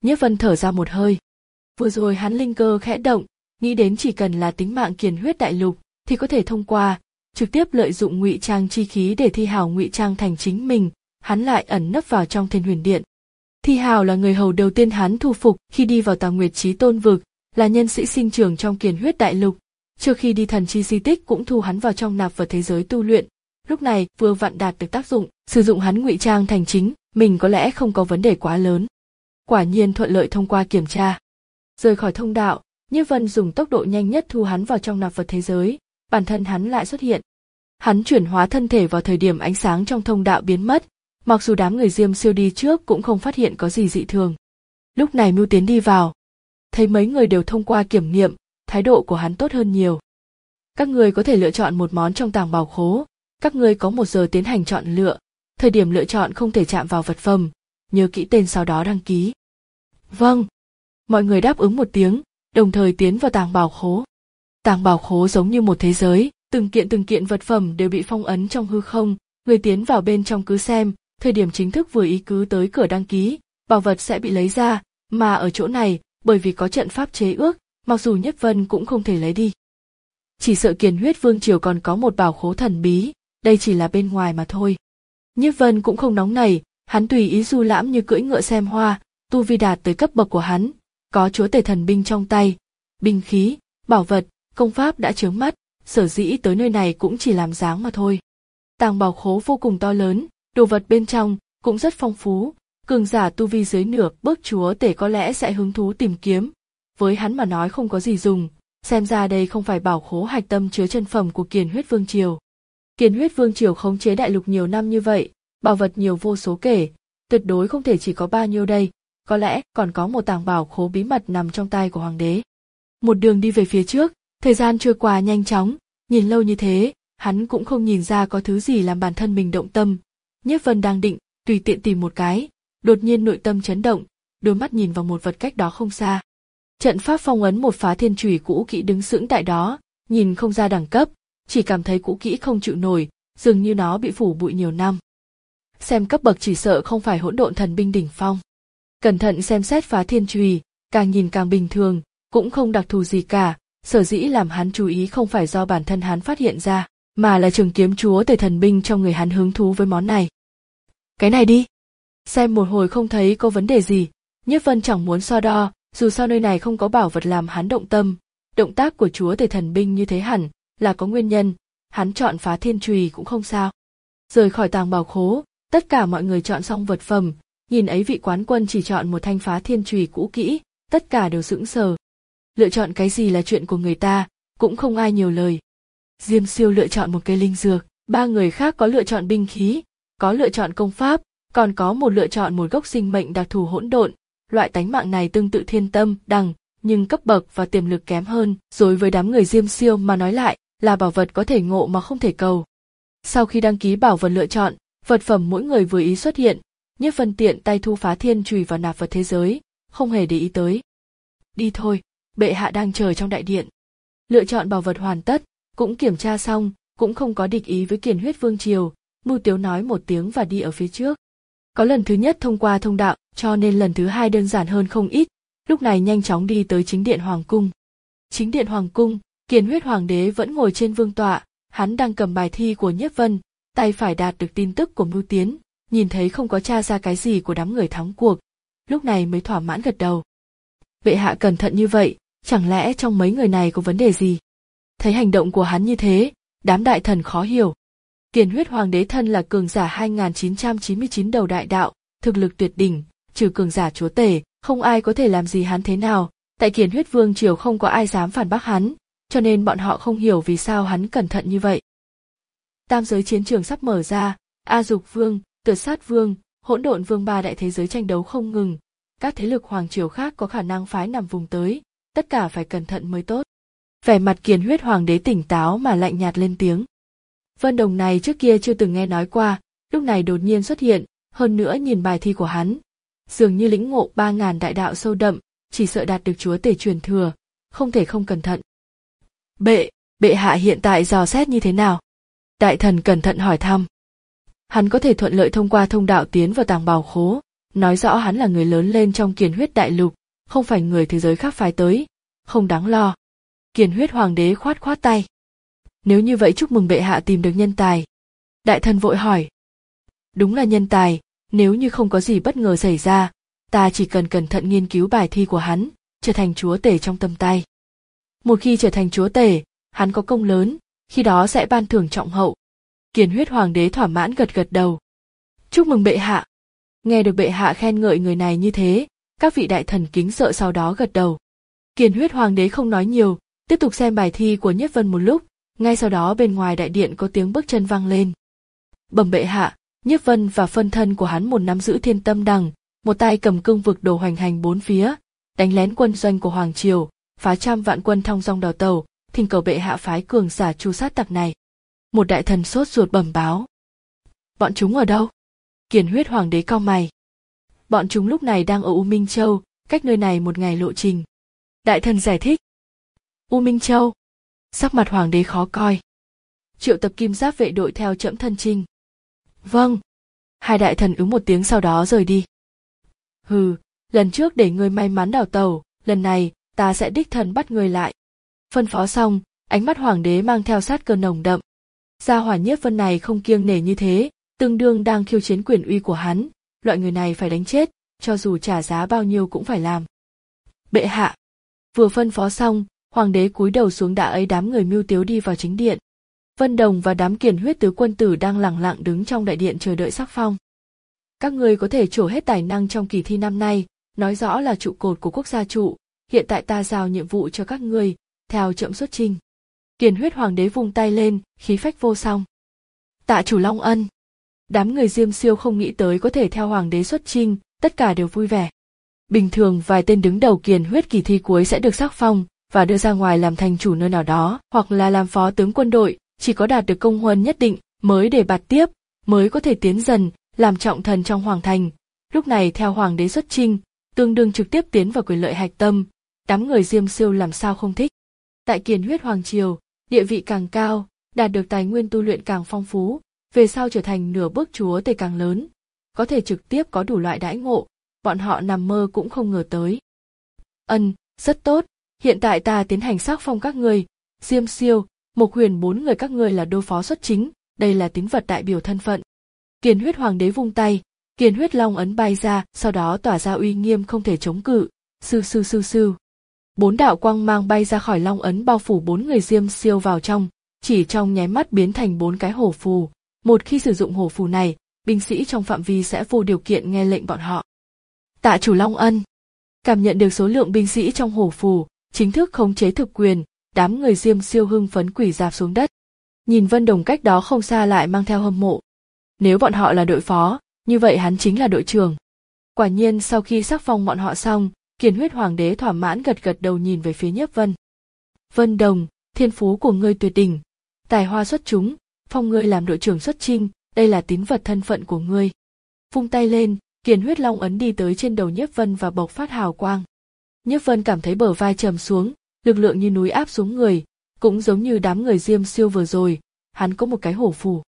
Speaker 1: Nhiếp Vân thở ra một hơi. Vừa rồi hắn linh cơ khẽ động, nghĩ đến chỉ cần là tính mạng Kiền Huyết Đại Lục thì có thể thông qua, trực tiếp lợi dụng ngụy trang chi khí để Thi Hào ngụy trang thành chính mình, hắn lại ẩn nấp vào trong Thiên Huyền Điện. Thi Hào là người hầu đầu tiên hắn thu phục khi đi vào Tà Nguyệt Chí Tôn vực, là nhân sĩ sinh trưởng trong Kiền Huyết Đại Lục. Trước khi đi Thần Chi Di Tích cũng thu hắn vào trong nạp vật thế giới tu luyện, lúc này vừa vặn đạt được tác dụng, sử dụng hắn ngụy trang thành chính mình có lẽ không có vấn đề quá lớn. Quả nhiên thuận lợi thông qua kiểm tra. Rời khỏi thông đạo, Nhiếp Vân dùng tốc độ nhanh nhất thu hắn vào trong nạp vật thế giới, bản thân hắn lại xuất hiện. Hắn chuyển hóa thân thể vào thời điểm ánh sáng trong thông đạo biến mất, mặc dù đám người Diêm Siêu đi trước cũng không phát hiện có gì dị thường. Lúc này Mưu Tiến đi vào, thấy mấy người đều thông qua kiểm nghiệm, thái độ của hắn tốt hơn nhiều. Các ngươi có thể lựa chọn một món trong tàng bảo khố, các ngươi có một giờ tiến hành chọn lựa, thời điểm lựa chọn không thể chạm vào vật phẩm, nhớ kỹ tên sau đó đăng ký. Vâng. Mọi người đáp ứng một tiếng, đồng thời tiến vào tàng bảo khố. Tàng bảo khố giống như một thế giới, từng kiện từng kiện vật phẩm đều bị phong ấn trong hư không, người tiến vào bên trong cứ xem, thời điểm chính thức vừa ý cứ tới cửa đăng ký, bảo vật sẽ bị lấy ra, mà ở chỗ này, bởi vì có trận pháp chế ước, mặc dù Nhiếp Vân cũng không thể lấy đi. Chỉ sợ Kiền Huyết Vương triều còn có một bảo khố thần bí, đây chỉ là bên ngoài mà thôi. Nhiếp Vân cũng không nóng nảy, hắn tùy ý du lãm như cưỡi ngựa xem hoa, tu vi đạt tới cấp bậc của hắn, có chúa tể thần binh trong tay, binh khí, bảo vật, công pháp đã chướng mắt, sở dĩ tới nơi này cũng chỉ làm dáng mà thôi. Tàng bảo khố vô cùng to lớn, đồ vật bên trong cũng rất phong phú, cường giả tu vi dưới nửa bước chúa tể có lẽ sẽ hứng thú tìm kiếm, với hắn mà nói không có gì dùng, xem ra đây không phải bảo khố hạch tâm chứa chân phẩm của Kiền Huyết Vương triều. Kiền Huyết Vương triều khống chế đại lục nhiều năm như vậy, bảo vật nhiều vô số kể, tuyệt đối không thể chỉ có bao nhiêu đây, có lẽ còn có một tàng bảo khố bí mật nằm trong tay của hoàng đế. Một đường đi về phía trước, thời gian trôi qua nhanh chóng, nhìn lâu như thế, hắn cũng không nhìn ra có thứ gì làm bản thân mình động tâm. Nhiếp Vân đang định tùy tiện tìm một cái, đột nhiên nội tâm chấn động, đôi mắt nhìn vào một vật cách đó không xa. Trận pháp phong ấn một phá thiên chùy cũ kỹ đứng sững tại đó, nhìn không ra đẳng cấp, chỉ cảm thấy cũ kỹ không chịu nổi, dường như nó bị phủ bụi nhiều năm. Xem cấp bậc chỉ sợ không phải hỗn độn thần binh đỉnh phong. Cẩn thận xem xét phá thiên chùy, càng nhìn càng bình thường, cũng không đặc thù gì cả, sở dĩ làm hắn chú ý không phải do bản thân hắn phát hiện ra, mà là trường kiếm chúa tể thần binh trong người hắn hứng thú với món này. Cái này đi. Xem một hồi không thấy có vấn đề gì, Nhiếp Vân chẳng muốn so đo, dù sao nơi này không có bảo vật làm hắn động tâm, động tác của chúa tể thần binh như thế hẳn là có nguyên nhân, hắn chọn phá thiên chùy cũng không sao. Rời khỏi tàng bảo khố, tất cả mọi người chọn xong vật phẩm, nhìn ấy vị quán quân chỉ chọn một thanh phá thiên chùy cũ kỹ, tất cả đều sững sờ. Lựa chọn cái gì là chuyện của người ta, cũng không ai nhiều lời. Diêm Siêu lựa chọn một cây linh dược, ba người khác có lựa chọn binh khí, có lựa chọn công pháp, còn có một lựa chọn một gốc sinh mệnh đặc thù hỗn độn. Loại tánh mạng này tương tự thiên tâm, đằng, nhưng cấp bậc và tiềm lực kém hơn, rồi với đám người Diêm Siêu mà nói lại, là bảo vật có thể ngộ mà không thể cầu. Sau khi đăng ký bảo vật lựa chọn, vật phẩm mỗi người vừa ý xuất hiện, Nhiếp Vân tiện tay thu phá thiên chùy vào nạp vật thế giới, không hề để ý tới. Đi thôi, bệ hạ đang chờ trong đại điện. Lựa chọn bảo vật hoàn tất, cũng kiểm tra xong, cũng không có địch ý với Kiền Huyết Vương triều, Mưu Tiếu nói một tiếng và đi ở phía trước. Có lần thứ nhất thông qua thông đạo, cho nên lần thứ hai đơn giản hơn không ít, lúc này nhanh chóng đi tới chính điện hoàng cung. Chính điện hoàng cung, Kiền Huyết Hoàng đế vẫn ngồi trên vương tọa, hắn đang cầm bài thi của Nhiếp Vân, tay phải đạt được tin tức của Mưu Tiến, nhìn thấy không có tra ra cái gì của đám người thắng cuộc, lúc này mới thỏa mãn gật đầu. Bệ hạ cẩn thận như vậy, chẳng lẽ trong mấy người này có vấn đề gì? Thấy hành động của hắn như thế, đám đại thần khó hiểu. Kiền Huyết Hoàng đế thân là cường giả hai nghìn chín trăm chín mươi chín đầu đại đạo, thực lực tuyệt đỉnh, trừ cường giả chúa tể, không ai có thể làm gì hắn thế nào. Tại Kiền Huyết Vương triều không có ai dám phản bác hắn, cho nên bọn họ không hiểu vì sao hắn cẩn thận như vậy. Tam giới chiến trường sắp mở ra, A Dục Vương, Tuyệt Sát Vương, Hỗn Độn Vương ba đại thế giới tranh đấu không ngừng, các thế lực hoàng triều khác có khả năng phái nằm vùng tới, tất cả phải cẩn thận mới tốt. Vẻ mặt Kiền Huyết Hoàng đế tỉnh táo mà lạnh nhạt lên tiếng. Vân Đồng này trước kia chưa từng nghe nói qua, lúc này đột nhiên xuất hiện, hơn nữa nhìn bài thi của hắn, dường như lĩnh ngộ ba ngàn đại đạo sâu đậm, chỉ sợ đạt được chúa tể truyền thừa, không thể không cẩn thận. Bệ, bệ hạ hiện tại dò xét như thế nào? Đại thần cẩn thận hỏi thăm. Hắn có thể thuận lợi thông qua thông đạo tiến vào tàng bảo khố, nói rõ hắn là người lớn lên trong Kiền Huyết Đại Lục, không phải người thế giới khác phái tới, không đáng lo. Kiền Huyết Hoàng đế khoát khoát tay. Nếu như vậy chúc mừng bệ hạ tìm được nhân tài. Đại thần vội hỏi. Đúng là nhân tài, nếu như không có gì bất ngờ xảy ra, ta chỉ cần cẩn thận nghiên cứu bài thi của hắn, trở thành chúa tể trong tầm tay. Một khi trở thành chúa tể, hắn có công lớn, khi đó sẽ ban thưởng trọng hậu. Kiền Huyết Hoàng đế thỏa mãn gật gật đầu. Chúc mừng bệ hạ. Nghe được bệ hạ khen ngợi người này như thế, các vị đại thần kính sợ sau đó gật đầu. Kiền Huyết Hoàng đế không nói nhiều, tiếp tục xem bài thi của Nhiếp Vân một lúc, ngay sau đó bên ngoài đại điện có tiếng bước chân vang lên. Bẩm bệ hạ, Nhiếp Vân và phân thân của hắn một nắm giữ thiên tâm đằng, một tay cầm cương vực đồ hoành hành bốn phía, đánh lén quân doanh của Hoàng Triều, phá trăm vạn quân thong dong đào tàu, thỉnh cầu bệ hạ phái cường giả tru sát tặc này. Một đại thần sốt ruột bẩm báo. Bọn chúng ở đâu? Kiền Huyết Hoàng đế cau mày. Bọn chúng lúc này đang ở U Minh Châu, cách nơi này một ngày lộ trình. Đại thần giải thích. U Minh Châu. Sắc mặt hoàng đế khó coi. Triệu tập kim giáp vệ đội theo trẫm thân chinh. Vâng. Hai đại thần ứng một tiếng sau đó rời đi. Hừ, lần trước để ngươi may mắn đào tàu, lần này ta sẽ đích thân bắt ngươi lại. Phân phó xong, ánh mắt hoàng đế mang theo sát cơ nồng đậm. Gia hỏa Nhiếp Vân này không kiêng nể như thế, tương đương đang khiêu chiến quyền uy của hắn, loại người này phải đánh chết, cho dù trả giá bao nhiêu cũng phải làm. Bệ hạ. Vừa phân phó xong, hoàng đế cúi đầu xuống đã ấy đám người mưu tiếu đi vào chính điện. Vân Đồng và đám Kiền Huyết tứ quân tử đang lẳng lặng đứng trong đại điện chờ đợi sắc phong. Các ngươi có thể trổ hết tài năng trong kỳ thi năm nay, nói rõ là trụ cột của quốc gia trụ, hiện tại ta giao nhiệm vụ cho các ngươi, theo trẫm xuất chinh. Kiền Huyết Hoàng đế vung tay lên, khí phách vô song. Tạ chủ Long Ân. Đám người Diêm Siêu không nghĩ tới có thể theo hoàng đế xuất chinh, tất cả đều vui vẻ. Bình thường vài tên đứng đầu Kiền Huyết kỳ thi cuối sẽ được sắc phong và đưa ra ngoài làm thành chủ nơi nào đó, hoặc là làm phó tướng quân đội, chỉ có đạt được công huân nhất định mới để bạt tiếp, mới có thể tiến dần, làm trọng thần trong hoàng thành. Lúc này theo hoàng đế xuất chinh, tương đương trực tiếp tiến vào quyền lợi hạch tâm, đám người Diêm Siêu làm sao không thích. Tại Kiền Huyết Hoàng triều, địa vị càng cao, đạt được tài nguyên tu luyện càng phong phú, về sau trở thành nửa bước chúa tể càng lớn, có thể trực tiếp có đủ loại đãi ngộ, bọn họ nằm mơ cũng không ngờ tới. Ân, rất tốt, hiện tại ta tiến hành sắc phong các ngươi, Diêm Siêu, Mộc Huyền bốn người các ngươi là đô phó xuất chính, đây là tín vật đại biểu thân phận. Kiền Huyết Hoàng đế vung tay, Kiền Huyết Long ấn bay ra, sau đó tỏa ra uy nghiêm không thể chống cự, sư sư sư sư. Bốn đạo quang mang bay ra khỏi Long ấn bao phủ bốn người Diêm Siêu vào trong, chỉ trong nháy mắt biến thành bốn cái hổ phù. Một khi sử dụng hổ phù này, binh sĩ trong phạm vi sẽ vô điều kiện nghe lệnh bọn họ. Tạ chủ Long Ân. Cảm nhận được số lượng binh sĩ trong hổ phù, chính thức khống chế thực quyền, đám người Diêm Siêu hưng phấn quỳ rạp xuống đất. Nhìn Vân Đồng cách đó không xa lại mang theo hâm mộ. Nếu bọn họ là đội phó, như vậy hắn chính là đội trưởng. Quả nhiên sau khi sắc phong bọn họ xong, Kiền Huyết Hoàng đế thỏa mãn gật gật đầu nhìn về phía Nhiếp Vân. Vân Đồng, thiên phú của ngươi tuyệt đỉnh, tài hoa xuất chúng, phong ngươi làm đội trưởng xuất chinh, đây là tín vật thân phận của ngươi. Vung tay lên, Kiền Huyết Long ấn đi tới trên đầu Nhiếp Vân và bộc phát hào quang. Nhiếp Vân cảm thấy bờ vai trầm xuống, lực lượng như núi áp xuống người, cũng giống như đám người Diêm Siêu vừa rồi, hắn có một cái hổ phù.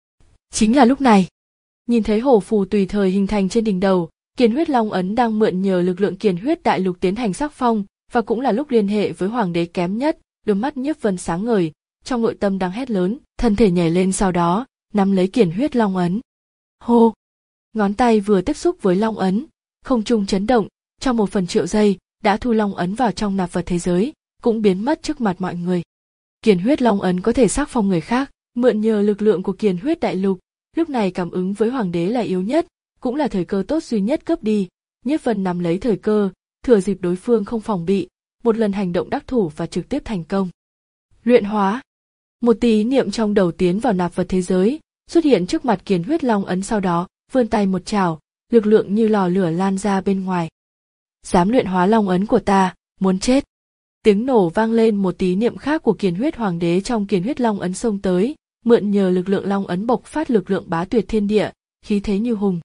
Speaker 1: Chính là lúc này, nhìn thấy hổ phù tùy thời hình thành trên đỉnh đầu, Kiền Huyết Long ấn đang mượn nhờ lực lượng Kiền Huyết Đại Lục tiến hành sắc phong, và cũng là lúc liên hệ với hoàng đế kém nhất, đôi mắt Nhiếp Vân sáng ngời, trong nội tâm đang hét lớn, thân thể nhảy lên sau đó, nắm lấy Kiền Huyết Long ấn. Hô! Ngón tay vừa tiếp xúc với Long ấn, không trung chấn động, trong một phần triệu giây, đã thu Long ấn vào trong nạp vật thế giới, cũng biến mất trước mặt mọi người. Kiền Huyết Long ấn có thể sắc phong người khác, mượn nhờ lực lượng của Kiền Huyết Đại Lục, lúc này cảm ứng với hoàng đế là yếu nhất, cũng là thời cơ tốt duy nhất cướp đi. Nhiếp Vân nắm lấy thời cơ, thừa dịp đối phương không phòng bị, một lần hành động đắc thủ và trực tiếp thành công. Luyện hóa. Một tí ý niệm trong đầu tiến vào nạp vật thế giới, xuất hiện trước mặt Kiền Huyết Long ấn, sau đó vươn tay một chảo, lực lượng như lò lửa lan ra bên ngoài. Dám luyện hóa Long ấn của ta, muốn chết. Tiếng nổ vang lên, một tí niệm khác của Kiền Huyết Hoàng đế trong Kiền Huyết Long ấn xông tới, mượn nhờ lực lượng Long ấn bộc phát lực lượng bá tuyệt thiên địa, khí thế như hùng.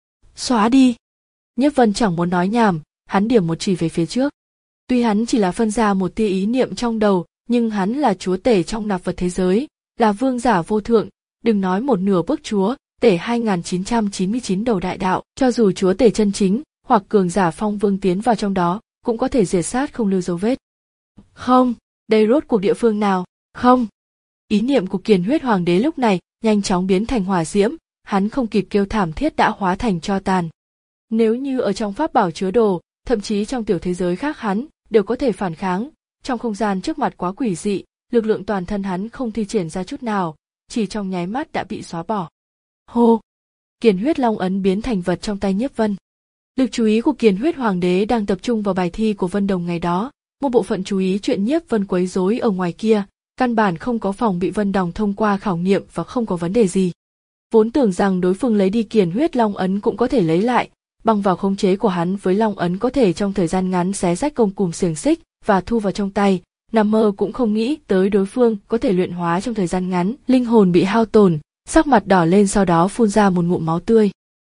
Speaker 1: Xóa đi. Nhiếp Vân chẳng muốn nói nhảm, hắn điểm một chỉ về phía trước. Tuy hắn chỉ là phân ra một tia ý niệm trong đầu, nhưng hắn là chúa tể trong nạp vật thế giới, là vương giả vô thượng, đừng nói một nửa bước chúa, tể hai nghìn chín trăm chín mươi chín đầu đại đạo, cho dù chúa tể chân chính hoặc cường giả phong vương tiến vào trong đó, cũng có thể diệt sát không lưu dấu vết. Không, đây rốt cuộc địa phương nào? Không. Ý niệm của Kiền Huyết Hoàng đế lúc này nhanh chóng biến thành hỏa diễm, hắn không kịp kêu thảm thiết đã hóa thành tro tàn. Nếu như ở trong pháp bảo chứa đồ, thậm chí trong tiểu thế giới khác hắn đều có thể phản kháng, trong không gian trước mặt quá quỷ dị, lực lượng toàn thân hắn không thi triển ra chút nào, chỉ trong nháy mắt đã bị xóa bỏ. Hô! Kiền Huyết Long ấn biến thành vật trong tay Nhiếp Vân. Lực chú ý của Kiền Huyết Hoàng đế đang tập trung vào bài thi của Vân Đồng ngày đó, một bộ phận chú ý chuyện Nhiếp Vân quấy rối ở ngoài kia, căn bản không có phòng bị Vân Đồng thông qua khảo nghiệm và không có vấn đề gì. Vốn tưởng rằng đối phương lấy đi Kiền Huyết Long ấn cũng có thể lấy lại, bằng vào khống chế của hắn với Long ấn có thể trong thời gian ngắn xé rách công cùm xiềng xích và thu vào trong tay, nằm mơ cũng không nghĩ tới đối phương có thể luyện hóa trong thời gian ngắn. Linh hồn bị hao tổn, sắc mặt đỏ lên, sau đó phun ra một ngụm máu tươi.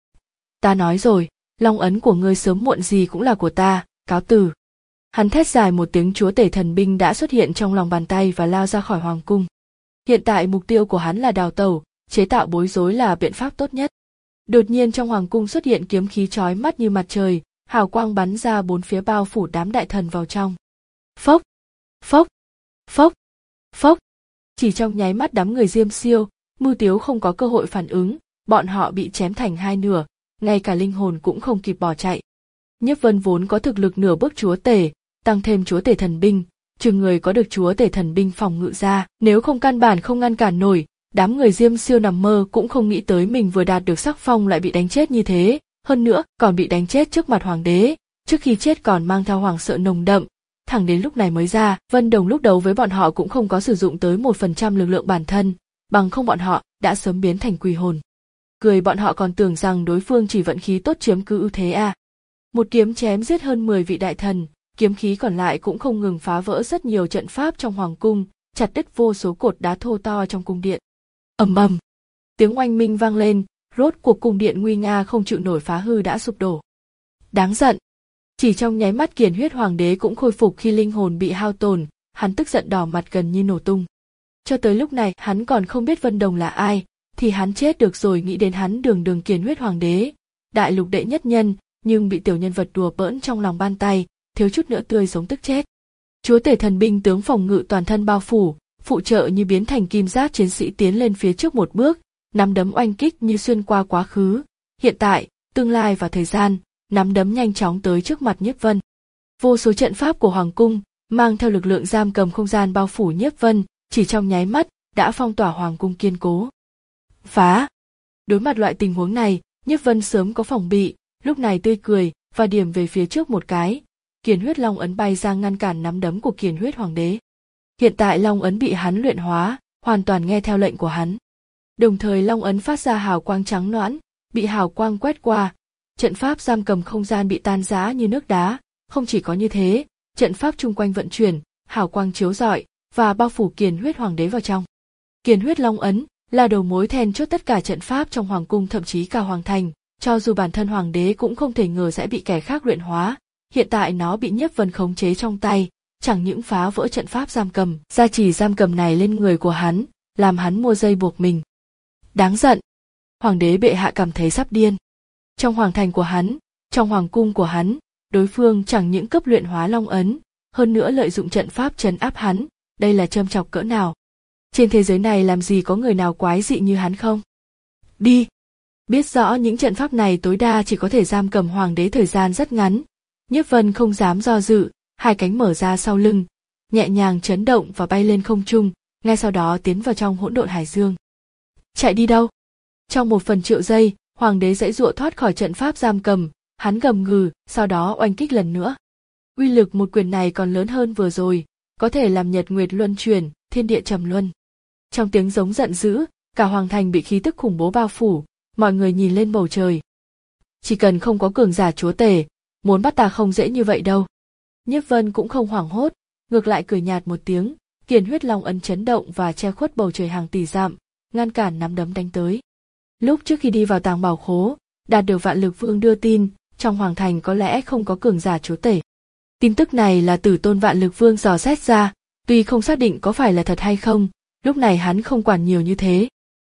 Speaker 1: Ta nói rồi, Long ấn của ngươi sớm muộn gì cũng là của ta, cáo từ. Hắn thét dài một tiếng, chúa tể thần binh đã xuất hiện trong lòng bàn tay và lao ra khỏi hoàng cung. Hiện tại mục tiêu của hắn là đào tẩu, chế tạo bối rối là biện pháp tốt nhất. Đột nhiên trong hoàng cung xuất hiện kiếm khí chói mắt như mặt trời, hào quang bắn ra bốn phía bao phủ đám đại thần vào trong. Phốc, phốc, phốc, phốc. Chỉ trong nháy mắt đám người Diêm Siêu, Mưu Tiếu không có cơ hội phản ứng, bọn họ bị chém thành hai nửa, ngay cả linh hồn cũng không kịp bỏ chạy. Nhiếp Vân vốn có thực lực nửa bước chúa tể, tăng thêm chúa tể thần binh, chừng người có được chúa tể thần binh phòng ngự ra, nếu không căn bản không ngăn cản nổi. Đám người Diêm Siêu nằm mơ cũng không nghĩ tới mình vừa đạt được sắc phong lại bị đánh chết như thế, hơn nữa còn bị đánh chết trước mặt hoàng đế, trước khi chết còn mang theo hoàng sợ nồng đậm, thẳng đến lúc này mới ra. Vân Đồng lúc đấu với bọn họ cũng không có sử dụng tới một phần trăm lực lượng bản thân, bằng không bọn họ đã sớm biến thành quỷ hồn. Cười bọn họ còn tưởng rằng đối phương chỉ vận khí tốt chiếm cứ ưu thế à. Một kiếm chém giết hơn mười vị đại thần, kiếm khí còn lại cũng không ngừng phá vỡ rất nhiều trận pháp trong hoàng cung, chặt đứt vô số cột đá thô to trong cung điện. Ầm ầm, tiếng oanh minh vang lên, rốt cuộc cung điện nguy nga không chịu nổi phá hư đã sụp đổ. Đáng giận. Chỉ trong nháy mắt Kiền Huyết Hoàng đế cũng khôi phục khi linh hồn bị hao tổn, hắn tức giận đỏ mặt gần như nổ tung. Cho tới lúc này hắn còn không biết Vân Đồng là ai, thì hắn chết được rồi. Nghĩ đến hắn đường đường Kiền Huyết Hoàng đế, đại lục đệ nhất nhân, nhưng bị tiểu nhân vật đùa bỡn trong lòng bàn tay, thiếu chút nữa tươi sống tức chết. Chúa tể thần binh tướng phòng ngự toàn thân bao phủ, phụ trợ như biến thành kim giáp chiến sĩ tiến lên phía trước một bước, nắm đấm oanh kích như xuyên qua quá khứ, hiện tại, tương lai và thời gian, nắm đấm nhanh chóng tới trước mặt Nhiếp Vân. Vô số trận pháp của hoàng cung mang theo lực lượng giam cầm không gian bao phủ Nhiếp Vân, chỉ trong nháy mắt đã phong tỏa hoàng cung kiên cố. Phá! Đối mặt loại tình huống này, Nhiếp Vân sớm có phòng bị, lúc này tươi cười và điểm về phía trước một cái, Kiền Huyết Long ấn bay ra ngăn cản nắm đấm của Kiền Huyết Hoàng đế. Hiện tại Long ấn bị hắn luyện hóa, hoàn toàn nghe theo lệnh của hắn. Đồng thời Long ấn phát ra hào quang trắng nõn, bị hào quang quét qua, trận pháp giam cầm không gian bị tan rã như nước đá. Không chỉ có như thế, trận pháp chung quanh vận chuyển, hào quang chiếu rọi và bao phủ Kiền Huyết Hoàng đế vào trong. Kiền Huyết Long ấn là đầu mối then chốt tất cả trận pháp trong hoàng cung, thậm chí cả hoàng thành, cho dù bản thân hoàng đế cũng không thể ngờ sẽ bị kẻ khác luyện hóa. Hiện tại nó bị Nhiếp Vân khống chế trong tay, chẳng những phá vỡ trận pháp giam cầm, gia trì giam cầm này lên người của hắn, làm hắn mua dây buộc mình. Đáng giận. Hoàng đế bệ hạ cảm thấy sắp điên. Trong hoàng thành của hắn, trong hoàng cung của hắn, đối phương chẳng những cấp luyện hóa Long ấn, hơn nữa lợi dụng trận pháp trấn áp hắn, đây là châm chọc cỡ nào. Trên thế giới này làm gì có người nào quái dị như hắn không? Đi! Biết rõ những trận pháp này tối đa chỉ có thể giam cầm hoàng đế thời gian rất ngắn, Nhiếp Vân không dám do dự, hai cánh mở ra sau lưng, nhẹ nhàng chấn động và bay lên không trung, ngay sau đó tiến vào trong hỗn độn hải dương. Chạy đi đâu? Trong một phần triệu giây, hoàng đế giãy giụa thoát khỏi trận pháp giam cầm, hắn gầm gừ, sau đó oanh kích lần nữa. Uy lực một quyền này còn lớn hơn vừa rồi, có thể làm nhật nguyệt luân chuyển, thiên địa trầm luân. Trong tiếng giống giận dữ, cả hoàng thành bị khí tức khủng bố bao phủ, mọi người nhìn lên bầu trời. Chỉ cần không có cường giả chúa tể, muốn bắt ta không dễ như vậy đâu. Nhiếp Vân cũng không hoảng hốt, ngược lại cười nhạt một tiếng, Kiền Huyết Long ấn chấn động và che khuất bầu trời hàng tỷ dặm, ngăn cản nắm đấm đánh tới. Lúc trước khi đi vào tàng bảo khố, đạt được Vạn Lực Vương đưa tin, trong hoàng thành có lẽ không có cường giả chúa tể. Tin tức này là Tử Tôn Vạn Lực Vương dò xét ra, tuy không xác định có phải là thật hay không, lúc này hắn không quản nhiều như thế.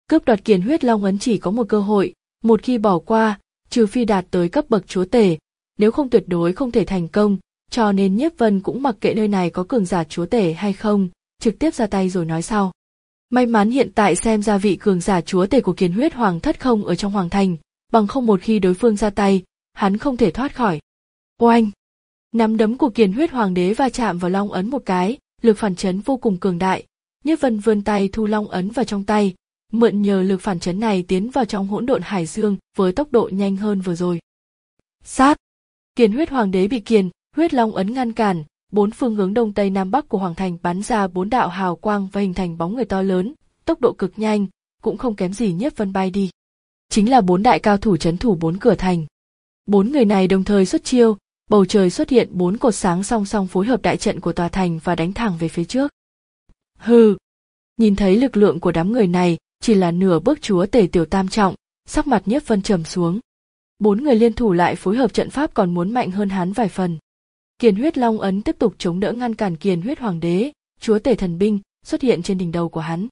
Speaker 1: Cướp đoạt Kiền Huyết Long ấn chỉ có một cơ hội, một khi bỏ qua, trừ phi đạt tới cấp bậc chúa tể, nếu không tuyệt đối không thể thành công, cho nên Nhiếp Vân cũng mặc kệ nơi này có cường giả chúa tể hay không, trực tiếp ra tay rồi nói sau. May mắn hiện tại xem ra vị cường giả chúa tể của Kiền Huyết Hoàng thất không ở trong hoàng thành, bằng không một khi đối phương ra tay, hắn không thể thoát khỏi. Oanh! Nắm đấm của Kiền Huyết Hoàng đế va chạm vào long ấn một cái, lực phản chấn vô cùng cường đại. Nhiếp Vân vươn tay thu long ấn vào trong tay, mượn nhờ lực phản chấn này tiến vào trong hỗn độn hải dương với tốc độ nhanh hơn vừa rồi. Sát! Kiền Huyết Hoàng đế bị Kiền Huyết Long ấn ngăn cản, bốn phương hướng đông tây nam bắc của hoàng thành bắn ra bốn đạo hào quang và hình thành bóng người to lớn, tốc độ cực nhanh, cũng không kém gì Nhiếp Vân bay đi. Chính là bốn đại cao thủ trấn thủ bốn cửa thành. Bốn người này đồng thời xuất chiêu, bầu trời xuất hiện bốn cột sáng song song phối hợp đại trận của tòa thành và đánh thẳng về phía trước. Hừ! Nhìn thấy lực lượng của đám người này, chỉ là nửa bước chúa tể tiểu tam trọng, sắc mặt Nhiếp Vân trầm xuống. Bốn người liên thủ lại phối hợp trận pháp còn muốn mạnh hơn hắn vài phần. Kiền Huyết Long ấn tiếp tục chống đỡ ngăn cản Kiền Huyết Hoàng đế, chúa tể thần binh xuất hiện trên đỉnh đầu của hắn.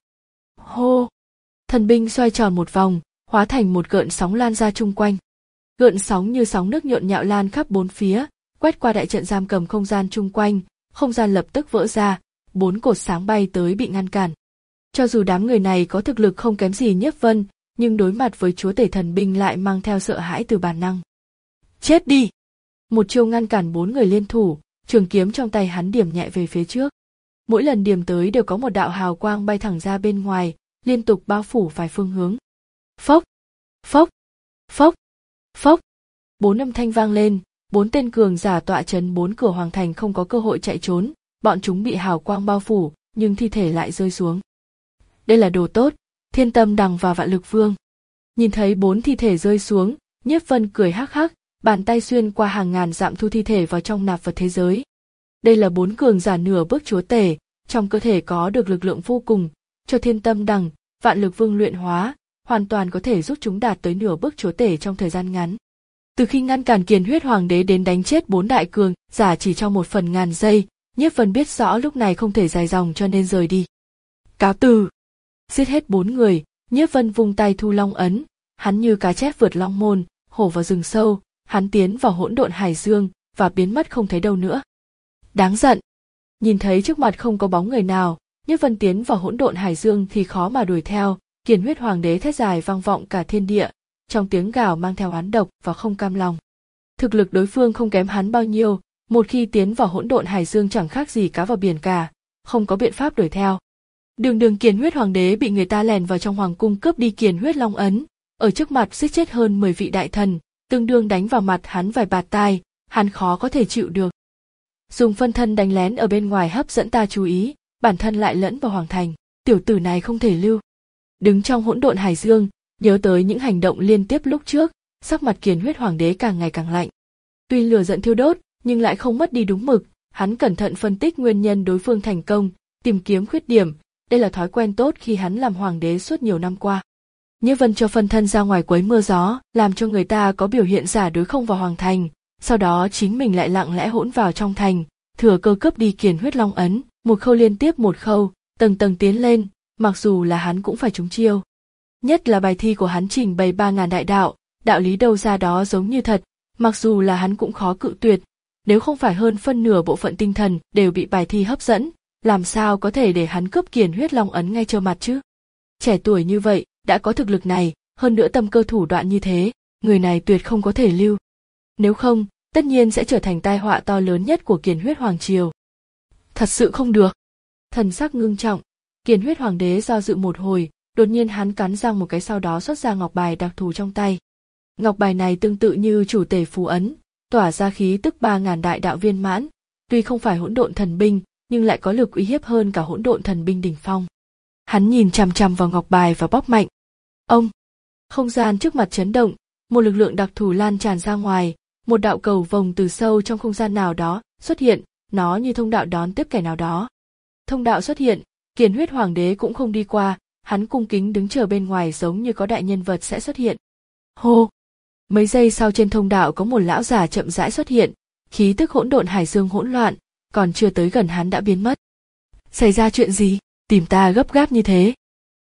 Speaker 1: Hô! Thần binh xoay tròn một vòng, hóa thành một gợn sóng lan ra chung quanh. Gợn sóng như sóng nước nhộn nhạo lan khắp bốn phía, quét qua đại trận giam cầm không gian chung quanh, không gian lập tức vỡ ra, bốn cột sáng bay tới bị ngăn cản. Cho dù đám người này có thực lực không kém gì Nhiếp Vân, nhưng đối mặt với chúa tể thần binh lại mang theo sợ hãi từ bản năng. Chết đi! Một chiêu ngăn cản bốn người liên thủ, trường kiếm trong tay hắn điểm nhẹ về phía trước. Mỗi lần điểm tới đều có một đạo hào quang bay thẳng ra bên ngoài, liên tục bao phủ vài phương hướng. Phốc! Phốc! Phốc! Phốc! Bốn âm thanh vang lên, bốn tên cường giả tọa trấn bốn cửa hoàng thành không có cơ hội chạy trốn, bọn chúng bị hào quang bao phủ, nhưng thi thể lại rơi xuống. Đây là đồ tốt, Thiên Tâm Đằng và Vạn Lực Vương. Nhìn thấy bốn thi thể rơi xuống, Nhiếp Vân cười hắc hắc, bàn tay xuyên qua hàng ngàn dặm thu thi thể vào trong nạp vật thế giới. Đây là bốn cường giả nửa bước chúa tể, trong cơ thể có được lực lượng vô cùng, cho Thiên Tâm Đằng, Vạn Lực Vương luyện hóa, hoàn toàn có thể giúp chúng đạt tới nửa bước chúa tể trong thời gian ngắn. Từ khi ngăn cản Kiền Huyết Hoàng đế đến đánh chết bốn đại cường giả chỉ trong một phần ngàn giây, Nhiếp Vân biết rõ lúc này không thể dài dòng cho nên rời đi. Cáo từ! Giết hết bốn người, Nhiếp Vân vung tay thu long ấn, hắn như cá chép vượt long môn, hổ vào rừng sâu, hắn tiến vào hỗn độn hải dương và biến mất không thấy đâu nữa. Đáng giận! Nhìn thấy trước mặt không có bóng người nào, Nhiếp Vân tiến vào hỗn độn hải dương thì khó mà đuổi theo. Kiền Huyết Hoàng đế thét dài vang vọng cả thiên địa, trong tiếng gào mang theo oán độc và không cam lòng. Thực lực đối phương không kém hắn bao nhiêu, một khi tiến vào hỗn độn hải dương chẳng khác gì cá vào biển cả, không có biện pháp đuổi theo. Đường đường Kiền Huyết Hoàng đế bị người ta lèn vào trong hoàng cung cướp đi Kiền Huyết Long ấn, ở trước mặt giết chết hơn mười vị đại thần, tương đương đánh vào mặt hắn vài bạt tai, hắn khó có thể chịu được. Dùng phân thân đánh lén ở bên ngoài hấp dẫn ta chú ý, bản thân lại lẫn vào hoàng thành, tiểu tử này không thể lưu. Đứng trong hỗn độn hải dương, nhớ tới những hành động liên tiếp lúc trước, sắc mặt Kiền Huyết Hoàng đế càng ngày càng lạnh. Tuy lửa giận thiêu đốt, nhưng lại không mất đi đúng mực, hắn cẩn thận phân tích nguyên nhân đối phương thành công, tìm kiếm khuyết điểm, đây là thói quen tốt khi hắn làm hoàng đế suốt nhiều năm qua. Nhiếp Vân cho phân thân ra ngoài quấy mưa gió, làm cho người ta có biểu hiện giả đối không vào hoàng thành, sau đó chính mình lại lặng lẽ hỗn vào trong thành, thừa cơ cướp đi Kiền Huyết Long ấn, một khâu liên tiếp một khâu, tầng tầng tiến lên, mặc dù là hắn cũng phải trúng chiêu. Nhất là bài thi của hắn trình bày ba ngàn đại đạo, đạo lý đâu ra đó giống như thật, mặc dù là hắn cũng khó cự tuyệt, nếu không phải hơn phân nửa bộ phận tinh thần đều bị bài thi hấp dẫn, làm sao có thể để hắn cướp Kiền Huyết Long ấn ngay trơ mặt chứ? Trẻ tuổi như vậy, đã có thực lực này, hơn nữa tâm cơ thủ đoạn như thế, người này tuyệt không có thể lưu. Nếu không, tất nhiên sẽ trở thành tai họa to lớn nhất của Kiền Huyết Hoàng triều. Thật sự không được. Thần sắc ngưng trọng, Kiền Huyết Hoàng đế do dự một hồi, đột nhiên hắn cắn răng một cái sau đó xuất ra ngọc bài đặc thù trong tay. Ngọc bài này tương tự như chủ tể phù ấn, tỏa ra khí tức ba ngàn đại đạo viên mãn, tuy không phải hỗn độn thần binh, nhưng lại có lực uy hiếp hơn cả hỗn độn thần binh đỉnh phong. Hắn nhìn chằm chằm vào ngọc bài và bóp mạnh. Ông! Không gian trước mặt chấn động, một lực lượng đặc thù lan tràn ra ngoài, một đạo cầu vồng từ sâu trong không gian nào đó xuất hiện, nó như thông đạo đón tiếp kẻ nào đó. Thông đạo xuất hiện, Kiền Huyết Hoàng đế cũng không đi qua, hắn cung kính đứng chờ bên ngoài giống như có đại nhân vật sẽ xuất hiện. Hô! Mấy giây sau trên thông đạo có một lão già chậm rãi xuất hiện, khí tức hỗn độn hải dương hỗn loạn, còn chưa tới gần hắn đã biến mất. Xảy ra chuyện gì? Tìm ta gấp gáp như thế.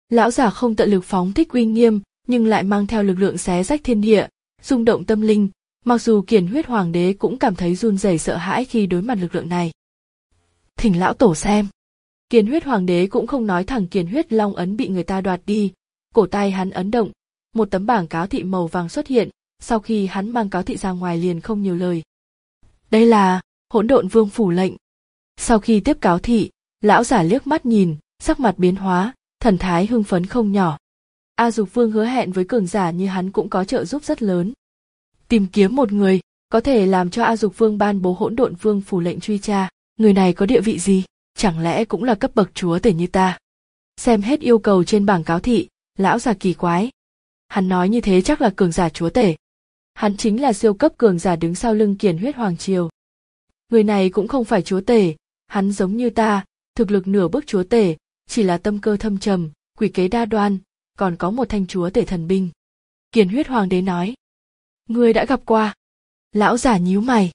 Speaker 1: Lão giả không tận lực phóng thích uy nghiêm, nhưng lại mang theo lực lượng xé rách thiên địa, rung động tâm linh, mặc dù Kiền Huyết Hoàng đế cũng cảm thấy run rẩy sợ hãi khi đối mặt lực lượng này. Thỉnh lão tổ xem. Kiền Huyết Hoàng đế cũng không nói thẳng Kiền Huyết Long ấn bị người ta đoạt đi, cổ tay hắn ấn động, một tấm bảng cáo thị màu vàng xuất hiện, sau khi hắn mang cáo thị ra ngoài liền không nhiều lời. Đây là Hỗn Độn Vương phủ lệnh. Sau khi tiếp cáo thị, lão giả liếc mắt nhìn, sắc mặt biến hóa, thần thái hưng phấn không nhỏ. A Dục Vương hứa hẹn với cường giả như hắn cũng có trợ giúp rất lớn. Tìm kiếm một người, có thể làm cho A Dục Vương ban bố Hỗn Độn Vương phủ lệnh truy tra, người này có địa vị gì, chẳng lẽ cũng là cấp bậc chúa tể như ta. Xem hết yêu cầu trên bảng cáo thị, lão già kỳ quái. Hắn nói như thế chắc là cường giả chúa tể. Hắn chính là siêu cấp cường giả đứng sau lưng Kiền Huyết Hoàng triều. Người này cũng không phải chúa tể, hắn giống như ta, thực lực nửa bước chúa tể, chỉ là tâm cơ thâm trầm, quỷ kế đa đoan, còn có một thanh chúa tể thần binh. Kiền Huyết Hoàng đế nói. Ngươi đã gặp qua. Lão giả nhíu mày.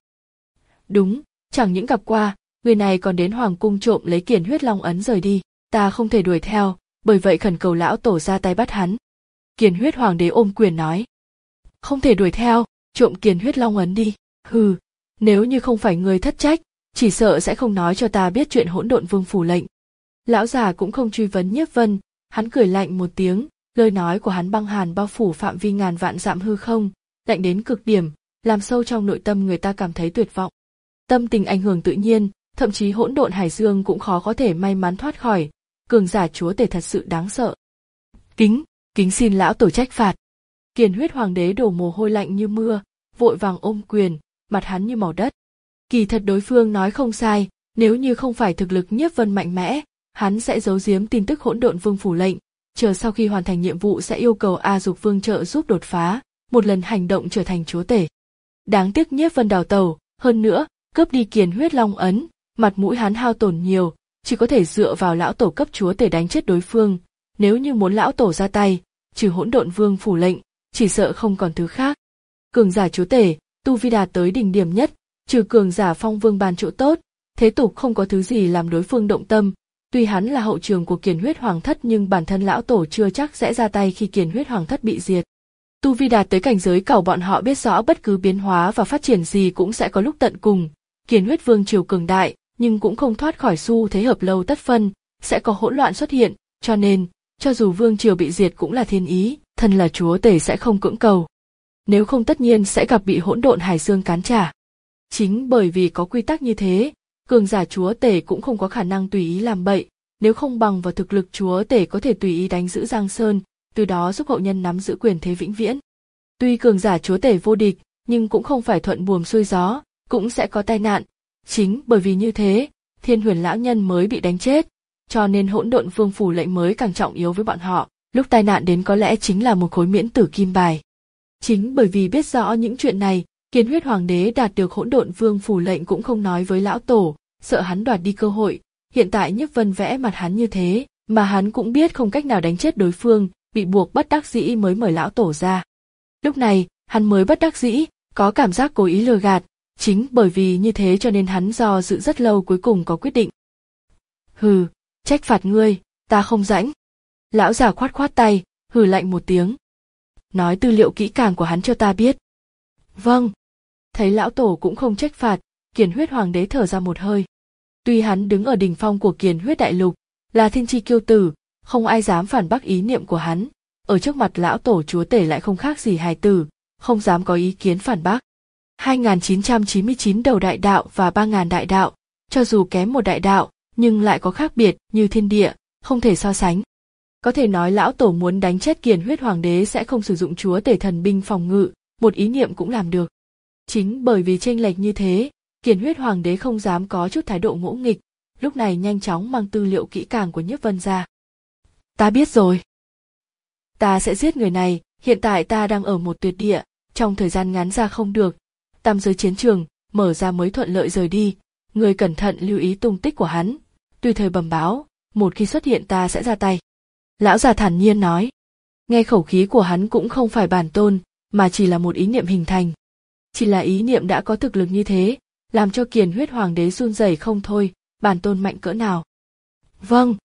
Speaker 1: Đúng, chẳng những gặp qua, người này còn đến hoàng cung trộm lấy Kiền Huyết Long ấn rời đi, ta không thể đuổi theo, bởi vậy khẩn cầu lão tổ ra tay bắt hắn. Kiền Huyết Hoàng đế ôm quyền nói. Không thể đuổi theo, trộm Kiền Huyết Long ấn đi, hừ, nếu như không phải người thất trách, chỉ sợ sẽ không nói cho ta biết chuyện Hỗn Độn Vương phủ lệnh. Lão già cũng không truy vấn Nhiếp Vân, hắn cười lạnh một tiếng, lời nói của hắn băng hàn bao phủ phạm vi ngàn vạn dặm hư không, lạnh đến cực điểm, làm sâu trong nội tâm người ta cảm thấy tuyệt vọng. Tâm tình ảnh hưởng tự nhiên, thậm chí hỗn độn hải dương cũng khó có thể may mắn thoát khỏi, cường giả chúa tể thật sự đáng sợ. Kính, kính xin lão tổ trách phạt. Kiền Huyết Hoàng đế đổ mồ hôi lạnh như mưa, vội vàng ôm quyền, mặt hắn như màu đất. Kỳ thật đối phương nói không sai, nếu như không phải thực lực Nhiếp Vân mạnh mẽ, hắn sẽ giấu giếm tin tức Hỗn Độn Vương phủ lệnh, chờ sau khi hoàn thành nhiệm vụ sẽ yêu cầu A Dục Vương trợ giúp đột phá, một lần hành động trở thành chúa tể. Đáng tiếc Nhiếp Vân đào tẩu, hơn nữa, cướp đi Kiền Huyết Long ấn, mặt mũi hắn hao tổn nhiều, chỉ có thể dựa vào lão tổ cấp chúa tể đánh chết đối phương, nếu như muốn lão tổ ra tay, trừ Hỗn Độn Vương phủ lệnh, chỉ sợ không còn thứ khác. Cường giả chúa tể, tu vi đạt tới đỉnh điểm nhất, trừ cường giả phong vương ban chỗ tốt, thế tục không có thứ gì làm đối phương động tâm. Tuy hắn là hậu trường của Kiền Huyết Hoàng thất nhưng bản thân lão tổ chưa chắc sẽ ra tay khi Kiền Huyết Hoàng thất bị diệt. Tu vi đạt tới cảnh giới cẩu bọn họ biết rõ bất cứ biến hóa và phát triển gì cũng sẽ có lúc tận cùng. Kiền Huyết Vương triều cường đại, nhưng cũng không thoát khỏi xu thế hợp lâu tất phân, sẽ có hỗn loạn xuất hiện, cho nên, cho dù vương triều bị diệt cũng là thiên ý, thân là chúa tể sẽ không cưỡng cầu. Nếu không tất nhiên sẽ gặp bị hỗn độn hải dương cán trả. Chính bởi vì có quy tắc như thế, cường giả chúa tể cũng không có khả năng tùy ý làm bậy, nếu không bằng vào thực lực chúa tể có thể tùy ý đánh giữ Giang Sơn, từ đó giúp hậu nhân nắm giữ quyền thế vĩnh viễn. Tuy cường giả chúa tể vô địch, nhưng cũng không phải thuận buồm xuôi gió, cũng sẽ có tai nạn. Chính bởi vì như thế, Thiên Huyền lão nhân mới bị đánh chết, cho nên Hỗn Độn Vương phủ lệnh mới càng trọng yếu với bọn họ, lúc tai nạn đến có lẽ chính là một khối miễn tử kim bài. Chính bởi vì biết rõ những chuyện này, Kiền Huyết Hoàng đế đạt được Hỗn Độn Vương phủ lệnh cũng không nói với lão tổ, sợ hắn đoạt đi cơ hội. Hiện tại Nhiếp Vân vẽ mặt hắn như thế, mà hắn cũng biết không cách nào đánh chết đối phương, bị buộc bất đắc dĩ mới mời lão tổ ra. Lúc này, hắn mới bất đắc dĩ, có cảm giác cố ý lừa gạt, chính bởi vì như thế cho nên hắn do dự rất lâu cuối cùng có quyết định. Hừ, trách phạt ngươi, ta không rãnh. Lão già khoát khoát tay, hừ lạnh một tiếng. Nói tư liệu kỹ càng của hắn cho ta biết. Vâng. Thấy lão tổ cũng không trách phạt, Kiền Huyết Hoàng đế thở ra một hơi. Tuy hắn đứng ở đỉnh phong của Kiền Huyết Đại Lục, là thiên chi kiêu tử, không ai dám phản bác ý niệm của hắn, ở trước mặt lão tổ chúa tể lại không khác gì hài tử, không dám có ý kiến phản bác. hai nghìn chín trăm chín mươi chín đầu đại đạo và ba nghìn đại đạo, cho dù kém một đại đạo, nhưng lại có khác biệt như thiên địa, không thể so sánh. Có thể nói lão tổ muốn đánh chết Kiền Huyết Hoàng đế sẽ không sử dụng chúa tể thần binh phòng ngự, một ý niệm cũng làm được. Chính bởi vì chênh lệch như thế, Kiền Huyết Hoàng đế không dám có chút thái độ ngỗ nghịch, lúc này nhanh chóng mang tư liệu kỹ càng của Nhiếp Vân ra. Ta biết rồi. Ta sẽ giết người này, hiện tại ta đang ở một tuyệt địa, trong thời gian ngắn ra không được. Tam giới chiến trường, mở ra mới thuận lợi rời đi, người cẩn thận lưu ý tung tích của hắn, tùy thời bẩm báo, một khi xuất hiện ta sẽ ra tay. Lão già thản nhiên nói. Nghe khẩu khí của hắn cũng không phải bản tôn, mà chỉ là một ý niệm hình thành. Chỉ là ý niệm đã có thực lực như thế, làm cho Kiền Huyết Hoàng đế run rẩy không thôi, bản tôn mạnh cỡ nào. Vâng.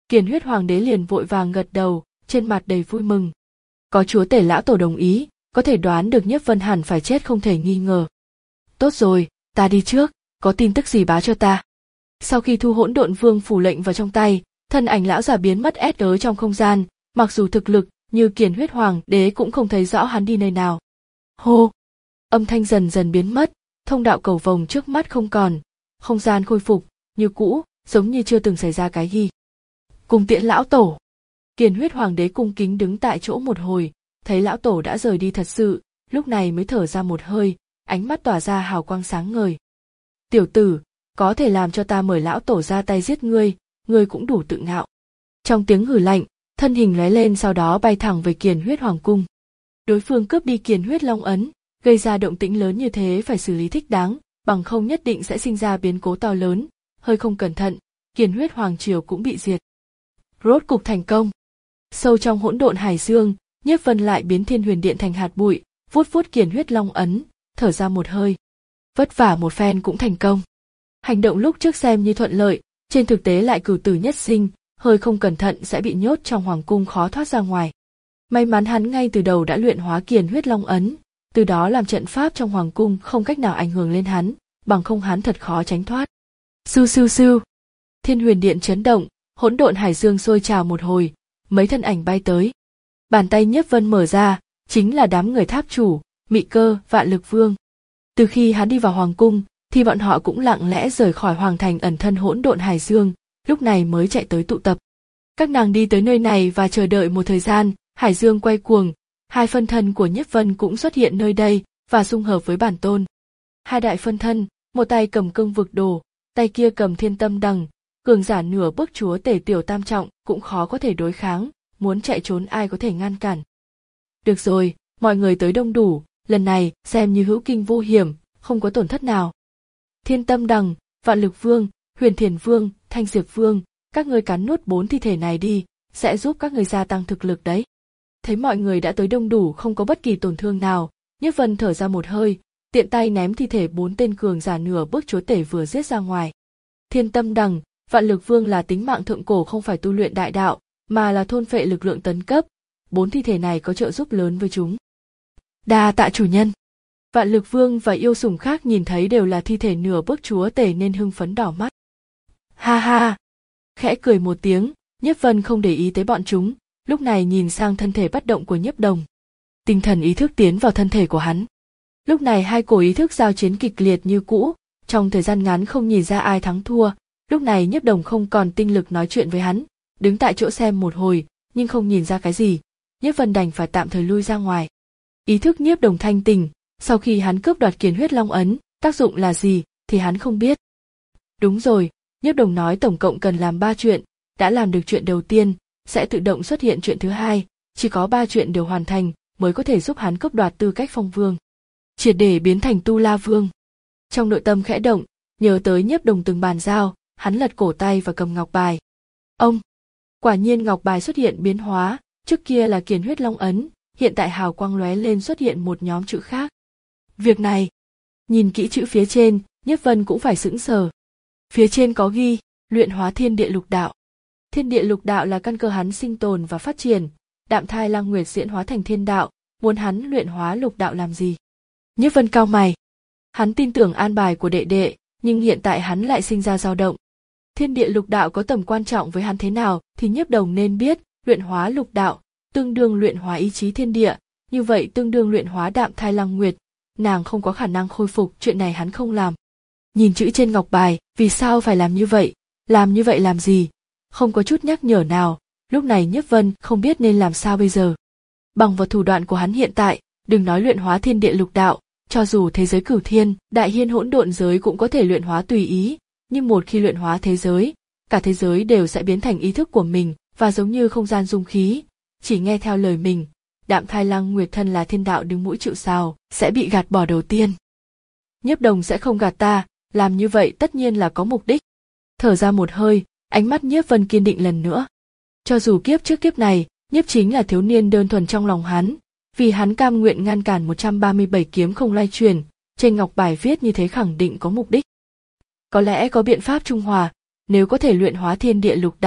Speaker 1: Kiền Huyết Hoàng đế liền vội vàng gật đầu, trên mặt đầy vui mừng. Có chúa tể lão tổ đồng ý, có thể đoán được Nhiếp Vân hẳn phải chết không thể nghi ngờ. Tốt rồi, ta đi trước, có tin tức gì báo cho ta. Sau khi thu Hỗn Độn Vương phủ lệnh vào trong tay, thân ảnh lão già biến mất ét ớ trong không gian, mặc dù thực lực như Kiền Huyết Hoàng đế cũng không thấy rõ hắn đi nơi nào. Hô! Âm thanh dần dần biến mất, thông đạo cầu vồng trước mắt không còn, không gian khôi phục như cũ, giống như chưa từng xảy ra cái gì. Cung tiễn lão tổ. Kiền Huyết Hoàng đế cung kính đứng tại chỗ một hồi, thấy lão tổ đã rời đi thật sự, lúc này mới thở ra một hơi, ánh mắt tỏa ra hào quang sáng ngời. Tiểu tử, có thể làm cho ta mời lão tổ ra tay giết ngươi, ngươi cũng đủ tự ngạo. Trong tiếng hừ lạnh, thân hình lóe lên sau đó bay thẳng về Kiền Huyết Hoàng cung. Đối phương cướp đi Kiền Huyết Long ấn, gây ra động tĩnh lớn như thế phải xử lý thích đáng, bằng không nhất định sẽ sinh ra biến cố to lớn, hơi không cẩn thận, Kiền Huyết Hoàng triều cũng bị diệt. Rốt cục thành công. Sâu trong hỗn độn hải dương, Nhiếp Vân lại biến Thiên Huyền Điện thành hạt bụi, vuốt vuốt Kiền Huyết Long ấn, thở ra một hơi. Vất vả một phen cũng thành công. Hành động lúc trước xem như thuận lợi, trên thực tế lại cửu tử nhất sinh, hơi không cẩn thận sẽ bị nhốt trong hoàng cung khó thoát ra ngoài. May mắn hắn ngay từ đầu đã luyện hóa Kiền Huyết Long ấn, từ đó làm trận pháp trong hoàng cung không cách nào ảnh hưởng lên hắn, bằng không hắn thật khó tránh thoát. Sưu sưu sưu. Thiên Huyền Điện chấn động, hỗn độn hải dương sôi trào một hồi, mấy thân ảnh bay tới. Bàn tay Nhiếp Vân mở ra, chính là đám người tháp chủ, Mị Cơ, Vạn Lực Vương. Từ khi hắn đi vào hoàng cung, thì bọn họ cũng lặng lẽ rời khỏi hoàng thành ẩn thân hỗn độn hải dương, lúc này mới chạy tới tụ tập. Các nàng đi tới nơi này và chờ đợi một thời gian, hải dương quay cuồng, hai phân thân của Nhiếp Vân cũng xuất hiện nơi đây và xung hợp với bản tôn. Hai đại phân thân, một tay cầm cương vực đồ, tay kia cầm thiên tâm đằng, cường giả nửa bước chúa tể tiểu tam trọng cũng khó có thể đối kháng, muốn chạy trốn ai có thể ngăn cản. Được rồi, mọi người tới đông đủ, lần này xem như hữu kinh vô hiểm, không có tổn thất nào. Thiên tâm đằng, Vạn Lực Vương, Huyền Thiền Vương, Thanh Diệp Vương, các ngươi cắn nuốt bốn thi thể này đi, sẽ giúp các ngươi gia tăng thực lực đấy. Thấy mọi người đã tới đông đủ không có bất kỳ tổn thương nào, Nhiếp Vân thở ra một hơi, tiện tay ném thi thể bốn tên cường giả nửa bước chúa tể vừa giết ra ngoài. Thiên tâm đằng, Vạn Lực Vương là tính mạng thượng cổ không phải tu luyện đại đạo, mà là thôn phệ lực lượng tấn cấp, bốn thi thể này có trợ giúp lớn với chúng. Đa tạ chủ nhân. Vạn Lực Vương và yêu sủng khác nhìn thấy đều là thi thể nửa bước chúa tể nên hưng phấn đỏ mắt. Ha ha! Khẽ cười một tiếng, Nhiếp Vân không để ý tới bọn chúng, lúc này nhìn sang thân thể bất động của Nhiếp Đồng. Tinh thần ý thức tiến vào thân thể của hắn. Lúc này hai cổ ý thức giao chiến kịch liệt như cũ, trong thời gian ngắn không nhìn ra ai thắng thua, lúc này Nhiếp Đồng không còn tinh lực nói chuyện với hắn, đứng tại chỗ xem một hồi, nhưng không nhìn ra cái gì, Nhiếp Vân đành phải tạm thời lui ra ngoài. Ý thức Nhiếp Đồng thanh tỉnh, sau khi hắn cướp đoạt Kiền Huyết Long ấn, tác dụng là gì thì hắn không biết. Đúng rồi, Nhiếp Đồng nói tổng cộng cần làm ba chuyện, đã làm được chuyện đầu tiên, sẽ tự động xuất hiện chuyện thứ hai, chỉ có ba chuyện đều hoàn thành mới có thể giúp hắn cướp đoạt tư cách phong vương, triệt để biến thành Tu La Vương. Trong nội tâm khẽ động, nhớ tới Nhiếp Đồng từng bàn giao, hắn lật cổ tay và cầm ngọc bài. Ông, quả nhiên ngọc bài xuất hiện biến hóa, trước kia là Kiền Huyết Long ấn, hiện tại hào quang lóe lên xuất hiện một nhóm chữ khác. Việc này, nhìn kỹ chữ phía trên, Nhiếp Vân cũng phải sững sờ. Phía trên có ghi, luyện hóa thiên địa lục đạo. Thiên địa lục đạo là căn cơ hắn sinh tồn và phát triển, Đạm Thai Lăng Nguyệt diễn hóa thành thiên đạo, muốn hắn luyện hóa lục đạo làm gì? Nhiếp Vân cau mày. Hắn tin tưởng an bài của đệ đệ, nhưng hiện tại hắn lại sinh ra dao động. Thiên địa lục đạo có tầm quan trọng với hắn thế nào thì Nhiếp Đồng nên biết, luyện hóa lục đạo, tương đương luyện hóa ý chí thiên địa, như vậy tương đương luyện hóa Đạm Thai Lăng Nguyệt, nàng không có khả năng khôi phục, chuyện này hắn không làm. Nhìn chữ trên ngọc bài, vì sao phải làm như vậy, làm như vậy làm gì? Không có chút nhắc nhở nào, lúc này Nhiếp Vân không biết nên làm sao bây giờ. Bằng vào thủ đoạn của hắn hiện tại, đừng nói luyện hóa thiên địa lục đạo, cho dù thế giới cửu thiên, đại hiên hỗn độn giới cũng có thể luyện hóa tùy ý, nhưng một khi luyện hóa thế giới, cả thế giới đều sẽ biến thành ý thức của mình và giống như không gian dung khí, chỉ nghe theo lời mình. Đạm Thai Lăng Nguyệt thân là thiên đạo đứng mũi chịu sào, sẽ bị gạt bỏ đầu tiên. Nhiếp Đồng sẽ không gạt ta, làm như vậy tất nhiên là có mục đích. Thở ra một hơi, ánh mắt Nhiếp Vân kiên định lần nữa. Cho dù kiếp trước kiếp này, Nhiếp chính là thiếu niên đơn thuần trong lòng hắn, vì hắn cam nguyện ngăn cản một trăm ba mươi bảy kiếm không lai truyền, trên ngọc bài viết như thế khẳng định có mục đích. Có lẽ có biện pháp trung hòa, nếu có thể luyện hóa thiên địa lục đạo,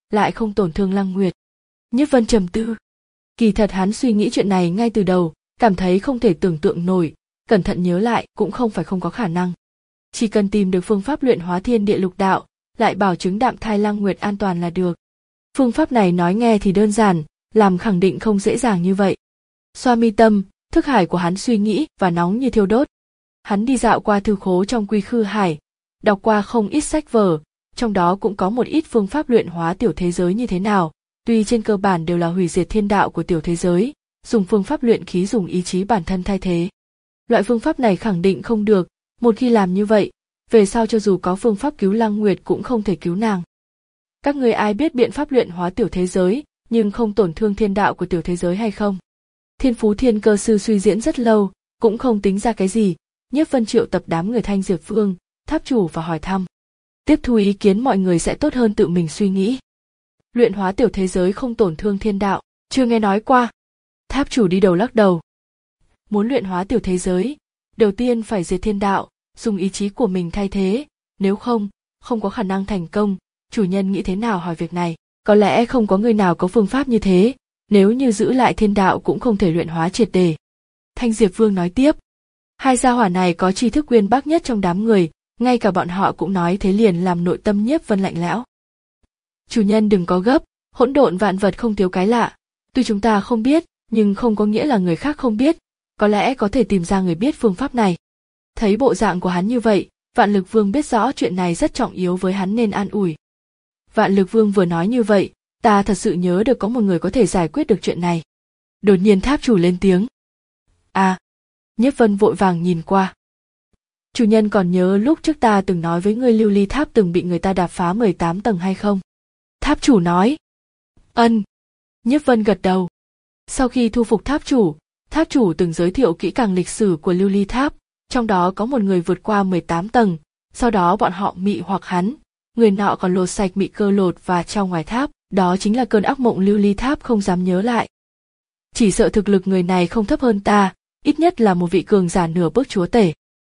Speaker 1: lại không tổn thương Lăng Nguyệt. Nhiếp Vân trầm tư. Kỳ thật hắn suy nghĩ chuyện này ngay từ đầu, cảm thấy không thể tưởng tượng nổi, cẩn thận nhớ lại cũng không phải không có khả năng. Chỉ cần tìm được phương pháp luyện hóa thiên địa lục đạo, lại bảo chứng đạm thai Lăng Nguyệt an toàn là được. Phương pháp này nói nghe thì đơn giản, làm khẳng định không dễ dàng như vậy. Xoa mi tâm, thức hải của hắn suy nghĩ và nóng như thiêu đốt. Hắn đi dạo qua thư khố trong Quy Khư Hải, đọc qua không ít sách vở, trong đó cũng có một ít phương pháp luyện hóa tiểu thế giới như thế nào, tuy trên cơ bản đều là hủy diệt thiên đạo của tiểu thế giới, dùng phương pháp luyện khí dùng ý chí bản thân thay thế. Loại phương pháp này khẳng định không được, một khi làm như vậy, về sau cho dù có phương pháp cứu Lăng Nguyệt cũng không thể cứu nàng. Các người ai biết biện pháp luyện hóa tiểu thế giới, nhưng không tổn thương thiên đạo của tiểu thế giới hay không? Thiên Phú Thiên Cơ Sư suy diễn rất lâu, cũng không tính ra cái gì, Nhiếp Vân triệu tập đám người Thanh Diệp Vương, Tháp Chủ và hỏi thăm. Tiếp thu ý kiến mọi người sẽ tốt hơn tự mình suy nghĩ. Luyện hóa tiểu thế giới không tổn thương thiên đạo, chưa nghe nói qua. Tháp Chủ đi đầu lắc đầu. Muốn luyện hóa tiểu thế giới, đầu tiên phải diệt thiên đạo, dùng ý chí của mình thay thế, nếu không, không có khả năng thành công. Chủ nhân nghĩ thế nào hỏi việc này, có lẽ không có người nào có phương pháp như thế, nếu như giữ lại thiên đạo cũng không thể luyện hóa triệt để. Thanh Diệp Vương nói tiếp, hai gia hỏa này có tri thức uyên bác nhất trong đám người, ngay cả bọn họ cũng nói thế liền làm nội tâm Nhiếp Vân lạnh lẽo. Chủ nhân đừng có gấp, hỗn độn vạn vật không thiếu cái lạ, tuy chúng ta không biết, nhưng không có nghĩa là người khác không biết, có lẽ có thể tìm ra người biết phương pháp này. Thấy bộ dạng của hắn như vậy, Vạn Lực Vương biết rõ chuyện này rất trọng yếu với hắn nên an ủi. Vạn Lực Vương vừa nói như vậy, ta thật sự nhớ được có một người có thể giải quyết được chuyện này. Đột nhiên Tháp Chủ lên tiếng. À, Nhiếp Vân vội vàng nhìn qua. Chủ nhân còn nhớ lúc trước ta từng nói với ngươi Lưu Ly Tháp từng bị người ta đạp phá mười tám tầng hay không? Tháp Chủ nói. Ân. Nhiếp Vân gật đầu. Sau khi thu phục Tháp Chủ, Tháp Chủ từng giới thiệu kỹ càng lịch sử của Lưu Ly Tháp, trong đó có một người vượt qua mười tám tầng, sau đó bọn họ mị hoặc hắn, người nọ còn lột sạch mị cơ lột và treo ngoài tháp, đó chính là cơn ác mộng Lưu Ly Tháp không dám nhớ lại. Chỉ sợ thực lực người này không thấp hơn ta, ít nhất là một vị cường giả nửa bước chúa tể.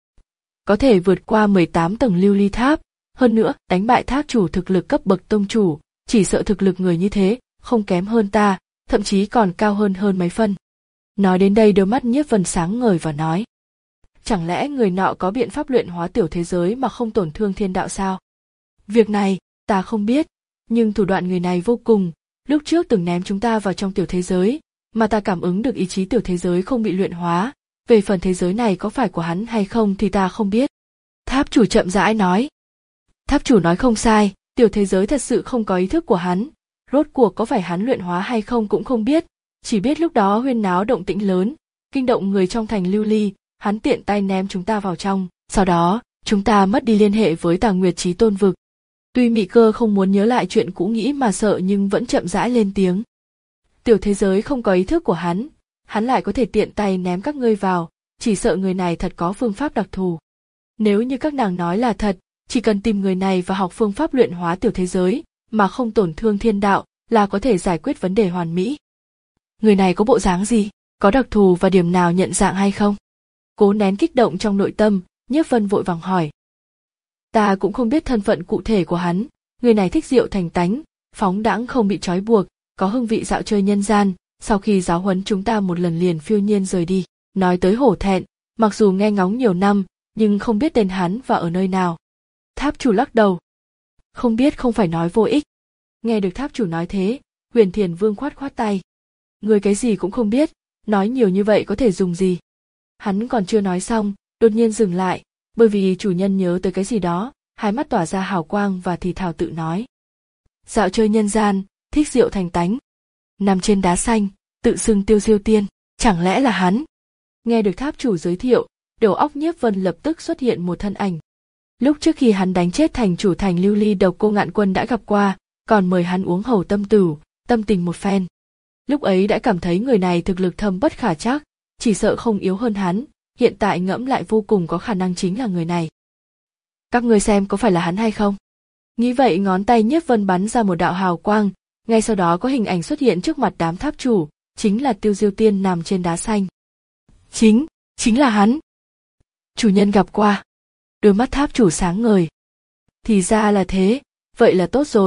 Speaker 1: Có thể vượt qua mười tám tầng Lưu Ly Tháp, hơn nữa đánh bại Tháp Chủ thực lực cấp bậc tông chủ, chỉ sợ thực lực người như thế, không kém hơn ta, thậm chí còn cao hơn hơn mấy phân. Nói đến đây đôi mắt Nhiếp Vân sáng ngời và nói. Chẳng lẽ người nọ có biện pháp luyện hóa tiểu thế giới mà không tổn thương thiên đạo sao? Việc này, ta không biết, nhưng thủ đoạn người này vô cùng, lúc trước từng ném chúng ta vào trong tiểu thế giới, mà ta cảm ứng được ý chí tiểu thế giới không bị luyện hóa, về phần thế giới này có phải của hắn hay không thì ta không biết. Tháp Chủ chậm rãi nói. Tháp Chủ nói không sai, tiểu thế giới thật sự không có ý thức của hắn, rốt cuộc có phải hắn luyện hóa hay không cũng không biết, chỉ biết lúc đó huyên náo động tĩnh lớn, kinh động người trong thành Lưu Ly, hắn tiện tay ném chúng ta vào trong, sau đó, chúng ta mất đi liên hệ với Tà Nguyệt Chí Tôn vực. Tuy Mị Cơ không muốn nhớ lại chuyện cũ nghĩ mà sợ nhưng vẫn chậm rãi lên tiếng. Tiểu thế giới không có ý thức của hắn, hắn lại có thể tiện tay ném các ngươi vào, chỉ sợ người này thật có phương pháp đặc thù. Nếu như các nàng nói là thật, chỉ cần tìm người này và học phương pháp luyện hóa tiểu thế giới, mà không tổn thương thiên đạo, là có thể giải quyết vấn đề hoàn mỹ. Người này có bộ dáng gì, có đặc thù và điểm nào nhận dạng hay không? Cố nén kích động trong nội tâm, Nhiếp Vân vội vàng hỏi. Ta cũng không biết thân phận cụ thể của hắn, người này thích rượu thành tánh, phóng đãng không bị trói buộc, có hương vị dạo chơi nhân gian, sau khi giáo huấn chúng ta một lần liền phiêu nhiên rời đi, nói tới hổ thẹn, mặc dù nghe ngóng nhiều năm, nhưng không biết tên hắn và ở nơi nào. Tháp Chủ lắc đầu. Không biết không phải nói vô ích. Nghe được Tháp Chủ nói thế, Huyền Thiền Vương khoát khoát tay. Người cái gì cũng không biết, nói nhiều như vậy có thể dùng gì? Hắn còn chưa nói xong, đột nhiên dừng lại, bởi vì chủ nhân nhớ tới cái gì đó, hai mắt tỏa ra hào quang và thì thào tự nói. Dạo chơi nhân gian, thích rượu thành tánh. Nằm trên đá xanh, tự xưng Tiêu Diêu Tiên, chẳng lẽ là hắn? Nghe được Tháp Chủ giới thiệu, đầu óc Nhiếp Vân lập tức xuất hiện một thân ảnh. Lúc trước khi hắn đánh chết thành chủ thành Lưu Ly Độc Cô Ngạn Quân đã gặp qua, còn mời hắn uống hầu tâm tử, tâm tình một phen. Lúc ấy đã cảm thấy người này thực lực thâm bất khả trắc, chỉ sợ không yếu hơn hắn, hiện tại ngẫm lại vô cùng có khả năng chính là người này. Các ngươi xem có phải là hắn hay không? Nghĩ vậy ngón tay Nhiếp Vân bắn ra một đạo hào quang, ngay sau đó có hình ảnh xuất hiện trước mặt đám tháp chủ, chính là Tiêu Diêu Tiên nằm trên đá xanh. Chính, chính là hắn. Chủ nhân gặp qua. Đôi mắt tháp chủ sáng ngời. Thì ra là thế, vậy là tốt rồi,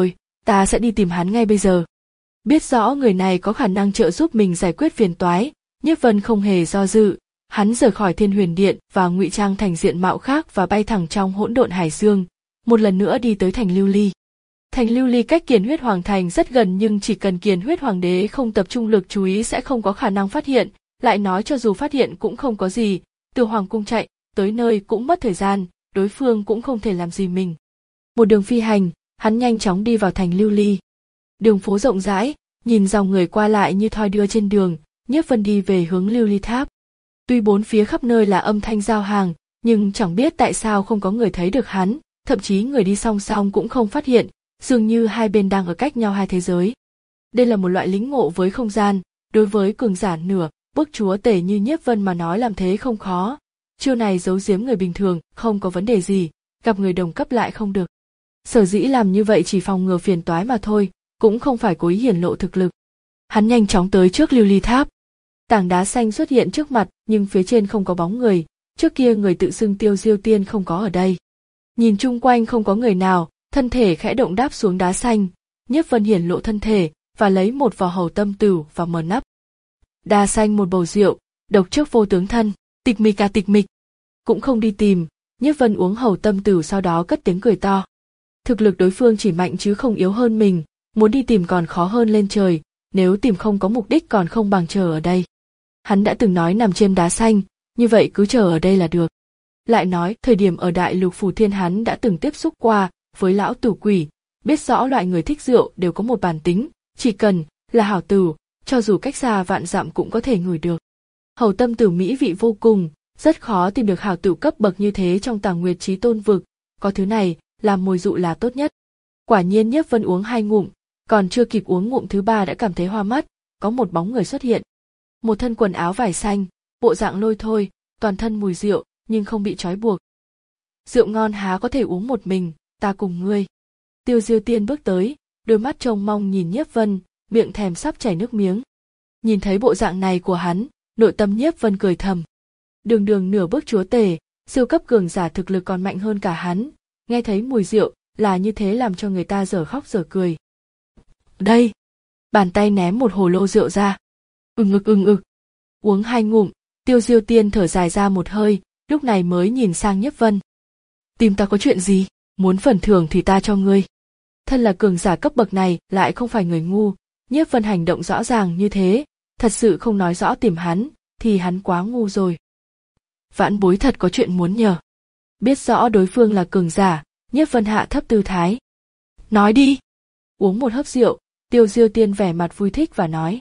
Speaker 1: ta sẽ đi tìm hắn ngay bây giờ. Biết rõ người này có khả năng trợ giúp mình giải quyết phiền toái, Nhiếp Vân không hề do dự, hắn rời khỏi Thiên Huyền Điện và ngụy trang thành diện mạo khác và bay thẳng trong hỗn độn hải dương, một lần nữa đi tới thành Lưu Ly. Thành Lưu Ly cách Kiền Huyết Hoàng thành rất gần, nhưng chỉ cần Kiền Huyết Hoàng đế không tập trung lực chú ý sẽ không có khả năng phát hiện, lại nói cho dù phát hiện cũng không có gì, từ hoàng cung chạy tới nơi cũng mất thời gian, đối phương cũng không thể làm gì mình. Một đường phi hành, hắn nhanh chóng đi vào thành Lưu Ly. Đường phố rộng rãi, nhìn dòng người qua lại như thoi đưa trên đường, Nhiếp Vân đi về hướng Lưu Ly Tháp. Tuy bốn phía khắp nơi là âm thanh giao hàng, nhưng chẳng biết tại sao không có người thấy được hắn, thậm chí người đi song song cũng không phát hiện, dường như hai bên đang ở cách nhau hai thế giới. Đây là một loại lĩnh ngộ với không gian, đối với cường giả nửa bước chúa tể như Nhiếp Vân mà nói làm thế không khó. Chiêu này giấu giếm người bình thường không có vấn đề gì, gặp người đồng cấp lại không được. Sở dĩ làm như vậy chỉ phòng ngừa phiền toái mà thôi, cũng không phải cố ý hiển lộ thực lực. Hắn nhanh chóng tới trước Lưu Ly Tháp. Tảng đá xanh xuất hiện trước mặt, nhưng phía trên không có bóng người, trước kia người tự xưng Tiêu Diêu Tiên không có ở đây. Nhìn chung quanh không có người nào, thân thể khẽ động đáp xuống đá xanh, Nhiếp Vân hiển lộ thân thể và lấy một vò hầu tâm tửu và mở nắp. Đa xanh một bầu rượu, độc trước vô tướng thân, tịch mịch à tịch mịch. Cũng không đi tìm, Nhiếp Vân uống hầu tâm tửu sau đó cất tiếng cười to. Thực lực đối phương chỉ mạnh chứ không yếu hơn mình, muốn đi tìm còn khó hơn lên trời, nếu tìm không có mục đích còn không bằng chờ ở đây. Hắn đã từng nói nằm trên đá xanh, như vậy cứ chờ ở đây là được. Lại nói, thời điểm ở Đại Lục Phù Thiên hắn đã từng tiếp xúc qua với lão tử quỷ, biết rõ loại người thích rượu đều có một bản tính, chỉ cần là hảo tử, cho dù cách xa vạn dặm cũng có thể ngửi được. Hầu tâm tử mỹ vị vô cùng, rất khó tìm được hảo tử cấp bậc như thế trong Tàng Nguyệt Chí Tôn vực, có thứ này làm mồi dụ là tốt nhất. Quả nhiên Nhiếp Vân uống hai ngụm, còn chưa kịp uống ngụm thứ ba đã cảm thấy hoa mắt, có một bóng người xuất hiện. Một thân quần áo vải xanh, bộ dạng lôi thôi, toàn thân mùi rượu, nhưng không bị trói buộc. Rượu ngon há có thể uống một mình, ta cùng ngươi. Tiêu Diêu Tiên bước tới, đôi mắt trông mong nhìn Nhiếp Vân, miệng thèm sắp chảy nước miếng. Nhìn thấy bộ dạng này của hắn, nội tâm Nhiếp Vân cười thầm. Đường đường nửa bước chúa tể, siêu cấp cường giả thực lực còn mạnh hơn cả hắn, nghe thấy mùi rượu là như thế làm cho người ta dở khóc dở cười. Đây, bàn tay ném một hồ lô rượu ra. Ừng ực ừng ực. Uống hai ngụm, Tiêu Diêu Tiên thở dài ra một hơi, lúc này mới nhìn sang Nhiếp Vân. Tìm ta có chuyện gì, muốn phần thưởng thì ta cho ngươi. Thân là cường giả cấp bậc này lại không phải người ngu, Nhiếp Vân hành động rõ ràng như thế, thật sự không nói rõ tìm hắn, thì hắn quá ngu rồi. Vãn bối thật có chuyện muốn nhờ. Biết rõ đối phương là cường giả, Nhiếp Vân hạ thấp tư thái. Nói đi. Uống một hớp rượu, Tiêu Diêu Tiên vẻ mặt vui thích và nói.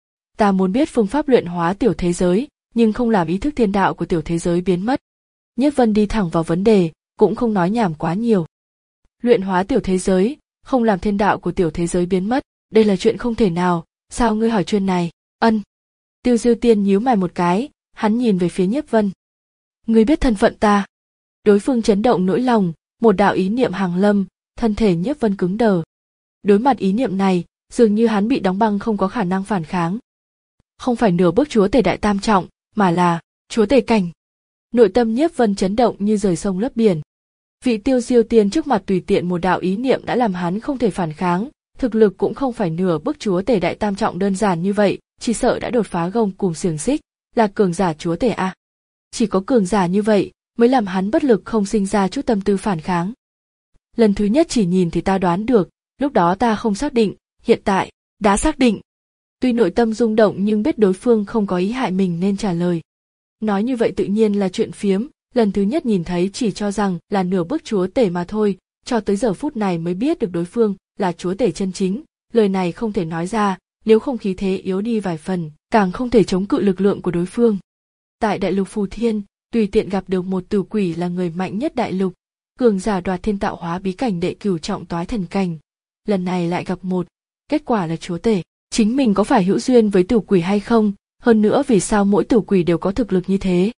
Speaker 1: Ta muốn biết phương pháp luyện hóa tiểu thế giới, nhưng không làm ý thức thiên đạo của tiểu thế giới biến mất. Nhiếp Vân đi thẳng vào vấn đề, cũng không nói nhảm quá nhiều. Luyện hóa tiểu thế giới, không làm thiên đạo của tiểu thế giới biến mất, đây là chuyện không thể nào, sao ngươi hỏi chuyện này? Ân. Tiêu Diêu Tiên nhíu mày một cái, hắn nhìn về phía Nhiếp Vân. Ngươi biết thân phận ta. Đối phương chấn động nỗi lòng, một đạo ý niệm hàng lâm, thân thể Nhiếp Vân cứng đờ. Đối mặt ý niệm này, dường như hắn bị đóng băng không có khả năng phản kháng. Không phải nửa bước chúa tể đại tam trọng, mà là chúa tể cảnh. Nội tâm Nhiếp Vân chấn động như rời sông lấp biển. Vị Tiêu Diêu Tiên trước mặt tùy tiện một đạo ý niệm đã làm hắn không thể phản kháng, thực lực cũng không phải nửa bước chúa tể đại tam trọng đơn giản như vậy, chỉ sợ đã đột phá gông cùng xiềng xích, là cường giả chúa tể a. Chỉ có cường giả như vậy mới làm hắn bất lực không sinh ra chút tâm tư phản kháng. Lần thứ nhất chỉ nhìn thì ta đoán được, lúc đó ta không xác định, hiện tại đã xác định. Tuy nội tâm rung động nhưng biết đối phương không có ý hại mình nên trả lời. Nói như vậy tự nhiên là chuyện phiếm, lần thứ nhất nhìn thấy chỉ cho rằng là nửa bước chúa tể mà thôi, cho tới giờ phút này mới biết được đối phương là chúa tể chân chính, lời này không thể nói ra, nếu không khí thế yếu đi vài phần, càng không thể chống cự lực lượng của đối phương. Tại Đại Lục Phù Thiên, tùy tiện gặp được một tử quỷ là người mạnh nhất đại lục, cường giả đoạt thiên tạo hóa bí cảnh đệ cửu trọng toái thần cảnh. Lần này lại gặp một, kết quả là chúa tể. Chính mình có phải hữu duyên với tử quỷ hay không, hơn nữa vì sao mỗi tử quỷ đều có thực lực như thế.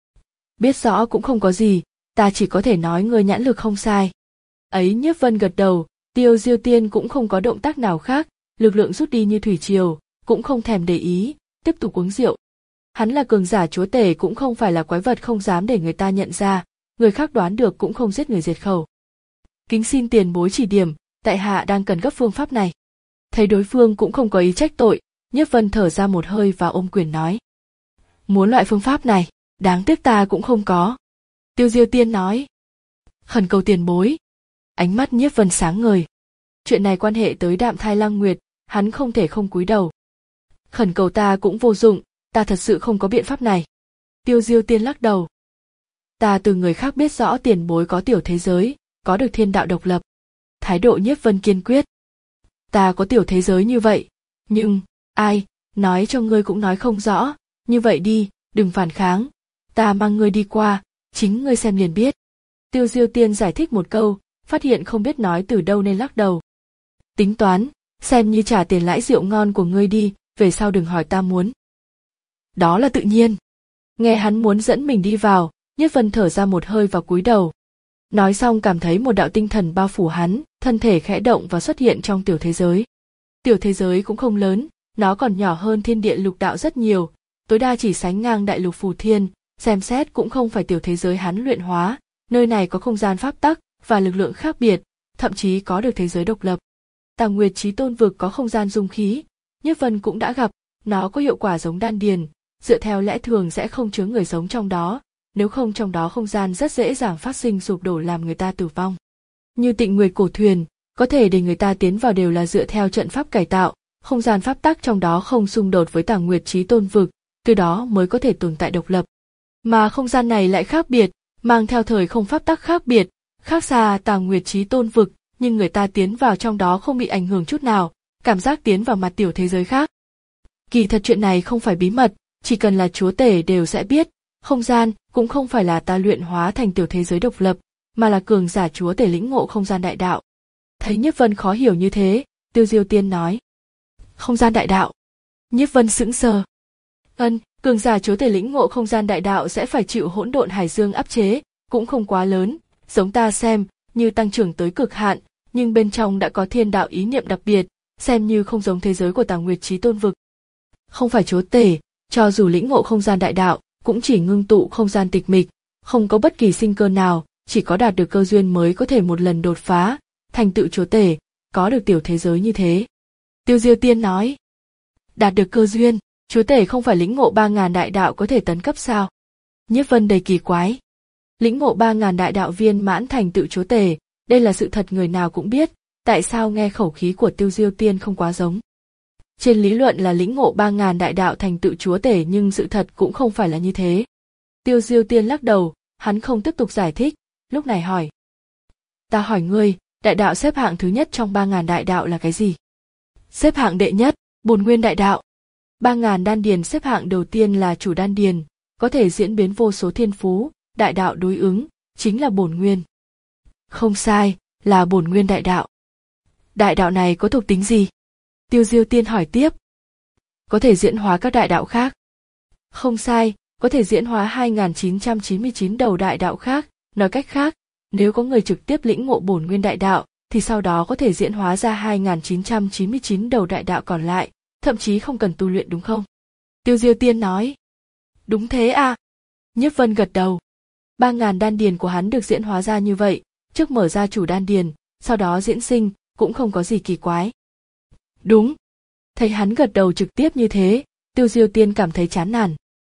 Speaker 1: Biết rõ cũng không có gì, ta chỉ có thể nói ngươi nhãn lực không sai. Ấy Nhiếp Vân gật đầu, Tiêu Diêu Tiên cũng không có động tác nào khác, lực lượng rút đi như thủy triều, cũng không thèm để ý, tiếp tục uống rượu. Hắn là cường giả chúa tể cũng không phải là quái vật không dám để người ta nhận ra, người khác đoán được cũng không giết người diệt khẩu. Kính xin tiền bối chỉ điểm, tại hạ đang cần gấp phương pháp này. Thấy đối phương cũng không có ý trách tội, Nhiếp Vân thở ra một hơi và ôm quyền nói. Muốn loại phương pháp này, đáng tiếc ta cũng không có. Tiêu Diêu Tiên nói. Khẩn cầu tiền bối. Ánh mắt Nhiếp Vân sáng ngời. Chuyện này quan hệ tới Đạm Thai Lăng Nguyệt, hắn không thể không cúi đầu. Khẩn cầu ta cũng vô dụng, ta thật sự không có biện pháp này. Tiêu Diêu Tiên lắc đầu. Ta từ người khác biết rõ tiền bối có tiểu thế giới, có được thiên đạo độc lập. Thái độ Nhiếp Vân kiên quyết. Ta có tiểu thế giới như vậy, nhưng, ai, nói cho ngươi cũng nói không rõ, như vậy đi, đừng phản kháng, ta mang ngươi đi qua, chính ngươi xem liền biết. Tiêu Diêu Tiên giải thích một câu, phát hiện không biết nói từ đâu nên lắc đầu. Tính toán, xem như trả tiền lãi rượu ngon của ngươi đi, về sau đừng hỏi ta muốn. Đó là tự nhiên. Nghe hắn muốn dẫn mình đi vào, Nhiếp Vân thở ra một hơi và cúi đầu. Nói xong cảm thấy một đạo tinh thần bao phủ hắn, thân thể khẽ động và xuất hiện trong tiểu thế giới. Tiểu thế giới cũng không lớn, nó còn nhỏ hơn thiên địa lục đạo rất nhiều, tối đa chỉ sánh ngang đại lục phù thiên, xem xét cũng không phải tiểu thế giới hắn luyện hóa, nơi này có không gian pháp tắc và lực lượng khác biệt, thậm chí có được thế giới độc lập. Tà Nguyệt Chí Tôn vực có không gian dung khí, Nhiếp Vân cũng đã gặp, nó có hiệu quả giống đan điền, dựa theo lẽ thường sẽ không chứa người sống trong đó, nếu không trong đó không gian rất dễ dàng phát sinh sụp đổ làm người ta tử vong. Như Tịnh Nguyệt cổ thuyền, có thể để người ta tiến vào đều là dựa theo trận pháp cải tạo, không gian pháp tắc trong đó không xung đột với Tà Nguyệt Chí Tôn vực, từ đó mới có thể tồn tại độc lập. Mà không gian này lại khác biệt, mang theo thời không pháp tắc khác biệt, khác xa Tà Nguyệt Chí Tôn vực, nhưng người ta tiến vào trong đó không bị ảnh hưởng chút nào, cảm giác tiến vào mặt tiểu thế giới khác. Kỳ thật chuyện này không phải bí mật, chỉ cần là chúa tể đều sẽ biết, không gian cũng không phải là ta luyện hóa thành tiểu thế giới độc lập, mà là cường giả chúa tể lĩnh ngộ không gian đại đạo. Thấy Nhiếp Vân khó hiểu như thế, Tiêu Diêu Tiên nói. Không gian đại đạo. Nhiếp Vân sững sờ. Ân, cường giả chúa tể lĩnh ngộ không gian đại đạo sẽ phải chịu hỗn độn hải dương áp chế, cũng không quá lớn, giống ta xem, như tăng trưởng tới cực hạn, nhưng bên trong đã có thiên đạo ý niệm đặc biệt, xem như không giống thế giới của Tà Nguyệt Chí Tôn vực. Không phải chúa tể, cho dù lĩnh ngộ không gian đại đạo, cũng chỉ ngưng tụ không gian tịch mịch, không có bất kỳ sinh cơ nào, chỉ có đạt được cơ duyên mới có thể một lần đột phá, thành tựu chúa tể, có được tiểu thế giới như thế. Tiêu Diêu Tiên nói, đạt được cơ duyên, chúa tể không phải lĩnh ngộ ba ngàn đại đạo có thể tấn cấp sao? Nhiếp Vân đầy kỳ quái. Lĩnh ngộ ba ngàn đại đạo viên mãn thành tựu chúa tể, đây là sự thật người nào cũng biết, tại sao nghe khẩu khí của Tiêu Diêu Tiên không quá giống? Trên lý luận là lĩnh ngộ ba ngàn đại đạo thành tựu chúa tể nhưng sự thật cũng không phải là như thế. Tiêu Diêu Tiên lắc đầu, hắn không tiếp tục giải thích, lúc này hỏi. Ta hỏi ngươi, đại đạo xếp hạng thứ nhất trong ba ngàn đại đạo là cái gì? Xếp hạng đệ nhất, Bổn Nguyên đại đạo. Ba ngàn đan điền xếp hạng đầu tiên là chủ đan điền, có thể diễn biến vô số thiên phú, đại đạo đối ứng, chính là Bổn Nguyên. Không sai, là Bổn Nguyên đại đạo. Đại đạo này có thuộc tính gì? Tiêu Diêu Tiên hỏi tiếp. Có thể diễn hóa các đại đạo khác. Không sai, có thể diễn hóa hai nghìn chín trăm chín mươi chín đầu đại đạo khác, nói cách khác, nếu có người trực tiếp lĩnh ngộ Bổn Nguyên đại đạo, thì sau đó có thể diễn hóa ra hai nghìn chín trăm chín mươi chín đầu đại đạo còn lại, thậm chí không cần tu luyện đúng không? Tiêu Diêu Tiên nói. Đúng thế à? Nhiếp Vân gật đầu. Ba ngàn đan điền của hắn được diễn hóa ra như vậy, trước mở ra chủ đan điền, sau đó diễn sinh, cũng không có gì kỳ quái. Đúng. Thấy hắn gật đầu trực tiếp như thế, Tiêu Diêu Tiên cảm thấy chán nản.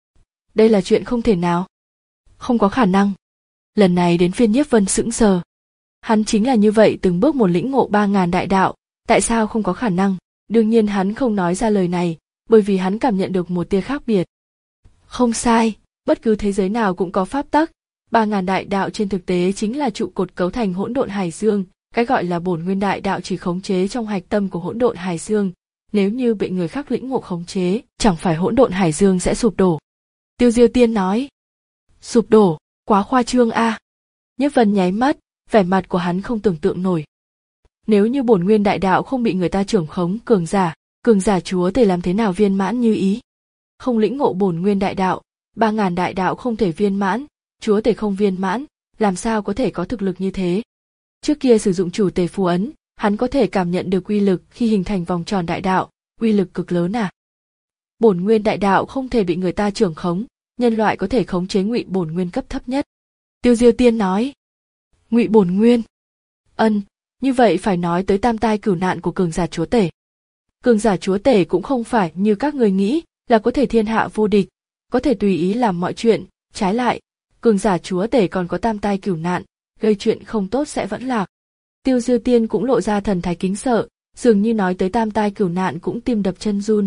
Speaker 1: Đây là chuyện không thể nào. Không có khả năng. Lần này đến phiên Nhiếp Vân sững sờ. Hắn chính là như vậy từng bước một lĩnh ngộ ba ngàn đại đạo, tại sao không có khả năng? Đương nhiên hắn không nói ra lời này, bởi vì hắn cảm nhận được một tia khác biệt. Không sai, bất cứ thế giới nào cũng có pháp tắc, ba ngàn đại đạo trên thực tế chính là trụ cột cấu thành hỗn độn hải dương, cái gọi là Bổn Nguyên đại đạo chỉ khống chế trong hạch tâm của hỗn độn hải dương, nếu như bị người khác lĩnh ngộ khống chế, chẳng phải hỗn độn hải dương sẽ sụp đổ. Tiêu Diêu Tiên nói. Sụp đổ, quá khoa trương a. À. Nhiếp Vân nháy mắt, vẻ mặt của hắn không tưởng tượng nổi. Nếu như Bổn Nguyên đại đạo không bị người ta trưởng khống, cường giả, cường giả chúa tể làm thế nào viên mãn như ý? Không lĩnh ngộ Bổn Nguyên đại đạo, ba ngàn đại đạo không thể viên mãn, chúa tể không viên mãn, làm sao có thể có thực lực như thế? Trước kia sử dụng chủ tể phù ấn, hắn có thể cảm nhận được uy lực khi hình thành vòng tròn đại đạo, uy lực cực lớn à? Bổn Nguyên đại đạo không thể bị người ta trưởng khống, nhân loại có thể khống chế Ngụy Bổn Nguyên cấp thấp nhất. Tiêu Diêu Tiên nói. Ngụy Bổn Nguyên. Ân, Như vậy phải nói tới tam tai cửu nạn của cường giả chúa tể. Cường giả chúa tể cũng không phải như các người nghĩ là có thể thiên hạ vô địch, có thể tùy ý làm mọi chuyện, trái lại, cường giả chúa tể còn có tam tai cửu nạn, gây chuyện không tốt sẽ vẫn lạc. Tiêu Diêu Tiên cũng lộ ra thần thái kính sợ, dường như nói tới tam tai cửu nạn cũng tim đập chân run.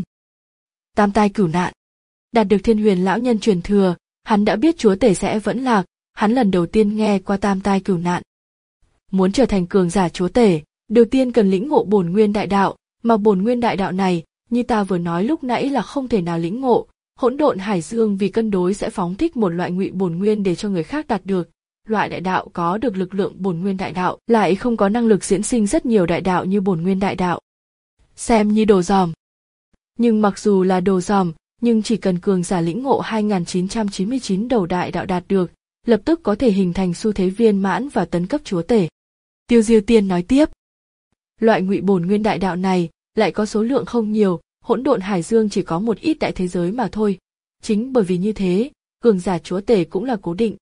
Speaker 1: Tam tai cửu nạn, đạt được Thiên Huyền lão nhân truyền thừa, hắn đã biết chúa tể sẽ vẫn lạc, hắn lần đầu tiên nghe qua tam tai cửu nạn. Muốn trở thành cường giả chúa tể, đầu tiên cần lĩnh ngộ bổn nguyên đại đạo, mà bổn nguyên đại đạo này, như ta vừa nói lúc nãy là không thể nào lĩnh ngộ. Hỗn độn hải dương vì cân đối sẽ phóng thích một loại ngụy bổn nguyên để cho người khác đạt được. Loại đại đạo có được lực lượng bổn nguyên đại đạo, lại không có năng lực diễn sinh rất nhiều đại đạo như bổn nguyên đại đạo. Xem như đồ dòm. Nhưng mặc dù là đồ dòm, nhưng chỉ cần cường giả lĩnh ngộ hai nghìn chín trăm chín mươi chín đầu đại đạo đạt được, lập tức có thể hình thành xu thế viên mãn và tấn cấp chúa tể. Tiêu Diêu Tiên nói tiếp. Loại ngụy bổn nguyên đại đạo này lại có số lượng không nhiều, hỗn độn hải dương chỉ có một ít đại thế giới mà thôi. Chính bởi vì như thế, cường giả chúa tể cũng là cố định.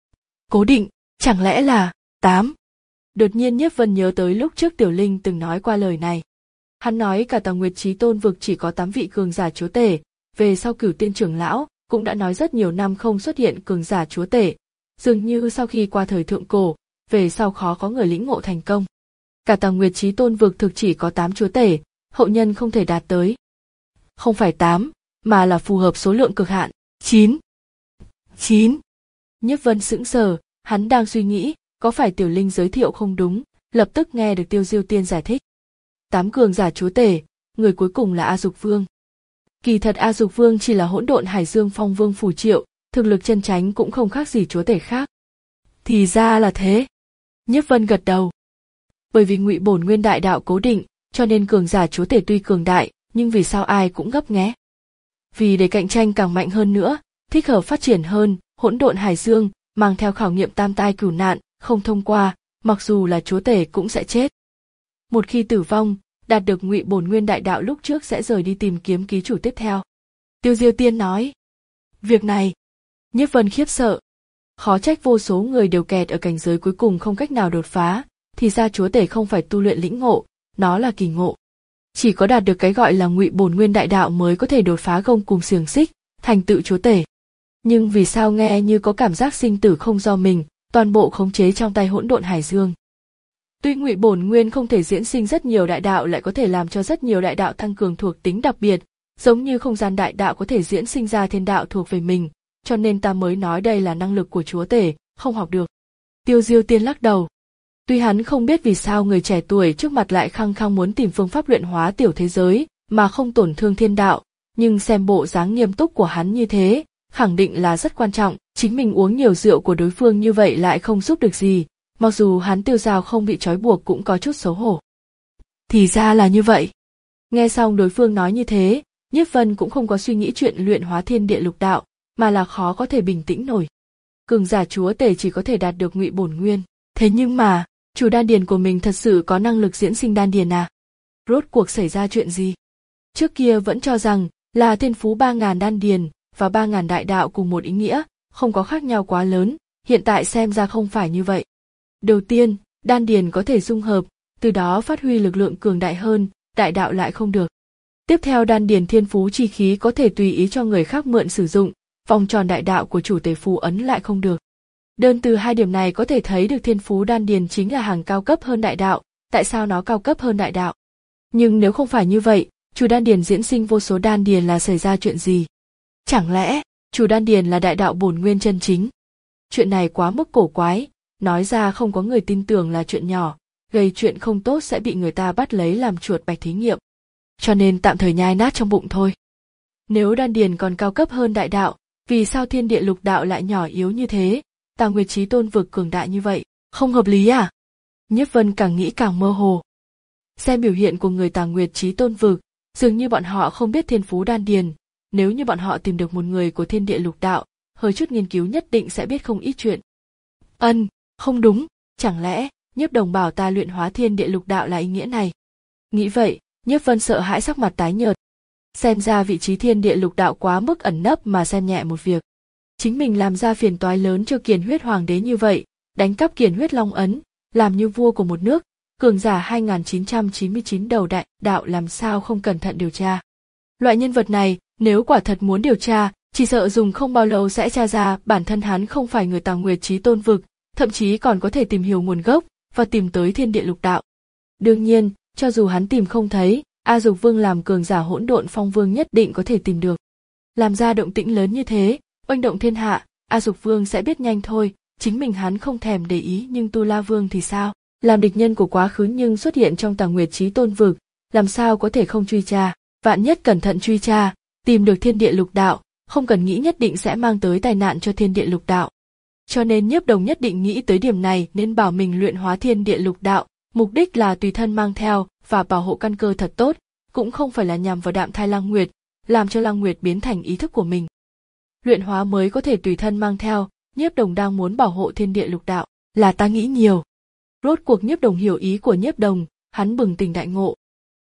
Speaker 1: Cố định, chẳng lẽ là tám? Đột nhiên Nhiếp Vân nhớ tới lúc trước Tiểu Linh từng nói qua lời này. Hắn nói cả Tà Nguyệt Chí Tôn vực chỉ có tám vị cường giả chúa tể, về sau Cửu Tiên trưởng lão cũng đã nói rất nhiều năm không xuất hiện cường giả chúa tể, dường như sau khi qua thời thượng cổ, về sau khó có người lĩnh ngộ thành công. Cả Tà Nguyệt Chí Tôn vực thực chỉ có tám chúa tể, hậu nhân không thể đạt tới. Không phải tám, mà là phù hợp số lượng cực hạn, chín. chín. Nhiếp Vân sững sờ, hắn đang suy nghĩ, có phải Tiểu Linh giới thiệu không đúng, lập tức nghe được Tiêu Diêu Tiên giải thích. Tám cường giả chúa tể, người cuối cùng là A Dục Vương. Kỳ thật A Dục Vương chỉ là hỗn độn hải dương phong vương phù triệu, thực lực chân chánh cũng không khác gì chúa tể khác. Thì ra là thế. Nhiếp Vân gật đầu. Bởi vì ngụy bổn nguyên đại đạo cố định, cho nên cường giả chúa tể tuy cường đại, nhưng vì sao ai cũng gấp nghé? Vì để cạnh tranh càng mạnh hơn nữa, thích hợp phát triển hơn, hỗn độn hải dương mang theo khảo nghiệm tam tai cửu nạn, không thông qua, mặc dù là chúa tể cũng sẽ chết. Một khi tử vong, đạt được ngụy bổn nguyên đại đạo lúc trước sẽ rời đi tìm kiếm ký chủ tiếp theo. Tiêu Diêu Tiên nói. Việc này, Nhiếp Vân khiếp sợ. Khó trách vô số người đều kẹt ở cảnh giới cuối cùng không cách nào đột phá, thì ra chúa tể không phải tu luyện lĩnh ngộ, nó là kỳ ngộ. Chỉ có đạt được cái gọi là ngụy bổn nguyên đại đạo mới có thể đột phá gông cùm xiềng xích, thành tựu chúa tể. Nhưng vì sao nghe như có cảm giác sinh tử không do mình, toàn bộ khống chế trong tay hỗn độn hải dương. Tuy ngụy bổn nguyên không thể diễn sinh rất nhiều đại đạo lại có thể làm cho rất nhiều đại đạo tăng cường thuộc tính đặc biệt, giống như không gian đại đạo có thể diễn sinh ra thiên đạo thuộc về mình, cho nên ta mới nói đây là năng lực của chúa tể, không học được. Tiêu Diêu Tiên lắc đầu. Tuy hắn không biết vì sao người trẻ tuổi trước mặt lại khăng khăng muốn tìm phương pháp luyện hóa tiểu thế giới mà không tổn thương thiên đạo, nhưng xem bộ dáng nghiêm túc của hắn như thế, khẳng định là rất quan trọng, chính mình uống nhiều rượu của đối phương như vậy lại không giúp được gì, mặc dù hắn Tiêu Giao không bị trói buộc cũng có chút xấu hổ. Thì ra là như vậy. Nghe xong đối phương nói như thế, Nhiếp Vân cũng không có suy nghĩ chuyện luyện hóa thiên địa lục đạo, mà là khó có thể bình tĩnh nổi. Cường giả chúa tể chỉ có thể đạt được ngụy bổn nguyên, thế nhưng mà, chủ đan điền của mình thật sự có năng lực diễn sinh đan điền à? Rốt cuộc xảy ra chuyện gì? Trước kia vẫn cho rằng là thiên phú ba ngàn đan điền và ba ngàn đại đạo cùng một ý nghĩa, không có khác nhau quá lớn, hiện tại xem ra không phải như vậy. Đầu tiên, đan điền có thể dung hợp, từ đó phát huy lực lượng cường đại hơn, đại đạo lại không được. Tiếp theo đan điền thiên phú chi khí có thể tùy ý cho người khác mượn sử dụng, vòng tròn đại đạo của chủ tể phù ấn lại không được. Đơn từ hai điểm này có thể thấy được thiên phú đan điền chính là hàng cao cấp hơn đại đạo, tại sao nó cao cấp hơn đại đạo? Nhưng nếu không phải như vậy, chủ đan điền diễn sinh vô số đan điền là xảy ra chuyện gì? Chẳng lẽ, chủ đan điền là đại đạo bổn nguyên chân chính? Chuyện này quá mức cổ quái, nói ra không có người tin tưởng là chuyện nhỏ, gây chuyện không tốt sẽ bị người ta bắt lấy làm chuột bạch thí nghiệm. Cho nên tạm thời nhai nát trong bụng thôi. Nếu đan điền còn cao cấp hơn đại đạo, vì sao thiên địa lục đạo lại nhỏ yếu như thế, Tà Nguyệt Chí Tôn vực cường đại như vậy, không hợp lý à? Nhiếp Vân càng nghĩ càng mơ hồ. Xem biểu hiện của người Tà Nguyệt Chí Tôn vực, dường như bọn họ không biết thiên phú đan điền, nếu như bọn họ tìm được một người của thiên địa lục đạo, hơi chút nghiên cứu nhất định sẽ biết không ít chuyện. Ân, không đúng, chẳng lẽ Nhiếp Đồng bảo ta luyện hóa thiên địa lục đạo là ý nghĩa này? Nghĩ vậy, Nhiếp Vân sợ hãi sắc mặt tái nhợt. Xem ra vị trí thiên địa lục đạo quá mức ẩn nấp mà xem nhẹ một việc. Chính mình làm ra phiền toái lớn cho Kiền Huyết Hoàng đế như vậy, đánh cắp Kiền Huyết Long ấn, làm như vua của một nước, cường giả hai nghìn chín trăm chín mươi chín đầu đại đạo làm sao không cẩn thận điều tra. Loại nhân vật này, nếu quả thật muốn điều tra, chỉ sợ dùng không bao lâu sẽ tra ra bản thân hắn không phải người Tào Nguyệt Chí Tôn vực, thậm chí còn có thể tìm hiểu nguồn gốc và tìm tới thiên địa lục đạo. Đương nhiên, cho dù hắn tìm không thấy, A Dục Vương làm cường giả hỗn độn phong vương nhất định có thể tìm được. Làm ra động tĩnh lớn như thế, oanh động thiên hạ, A Dục Vương sẽ biết nhanh thôi, chính mình hắn không thèm để ý, nhưng Tu La Vương thì sao? Làm địch nhân của quá khứ nhưng xuất hiện trong Tào Nguyệt Chí Tôn vực, làm sao có thể không truy tra, vạn nhất cẩn thận truy tra, tìm được thiên địa lục đạo, không cần nghĩ nhất định sẽ mang tới tai nạn cho thiên địa lục đạo. Cho nên Nhiếp Đồng nhất định nghĩ tới điểm này nên bảo mình luyện hóa thiên địa lục đạo, mục đích là tùy thân mang theo và bảo hộ căn cơ thật tốt, cũng không phải là nhằm vào đạm thai Lăng Nguyệt, làm cho Lăng Nguyệt biến thành ý thức của mình. Luyện hóa mới có thể tùy thân mang theo, Nhiếp Đồng đang muốn bảo hộ thiên địa lục đạo, là ta nghĩ nhiều. Rốt cuộc Nhiếp Đồng hiểu ý của Nhiếp Đồng, hắn bừng tỉnh đại ngộ.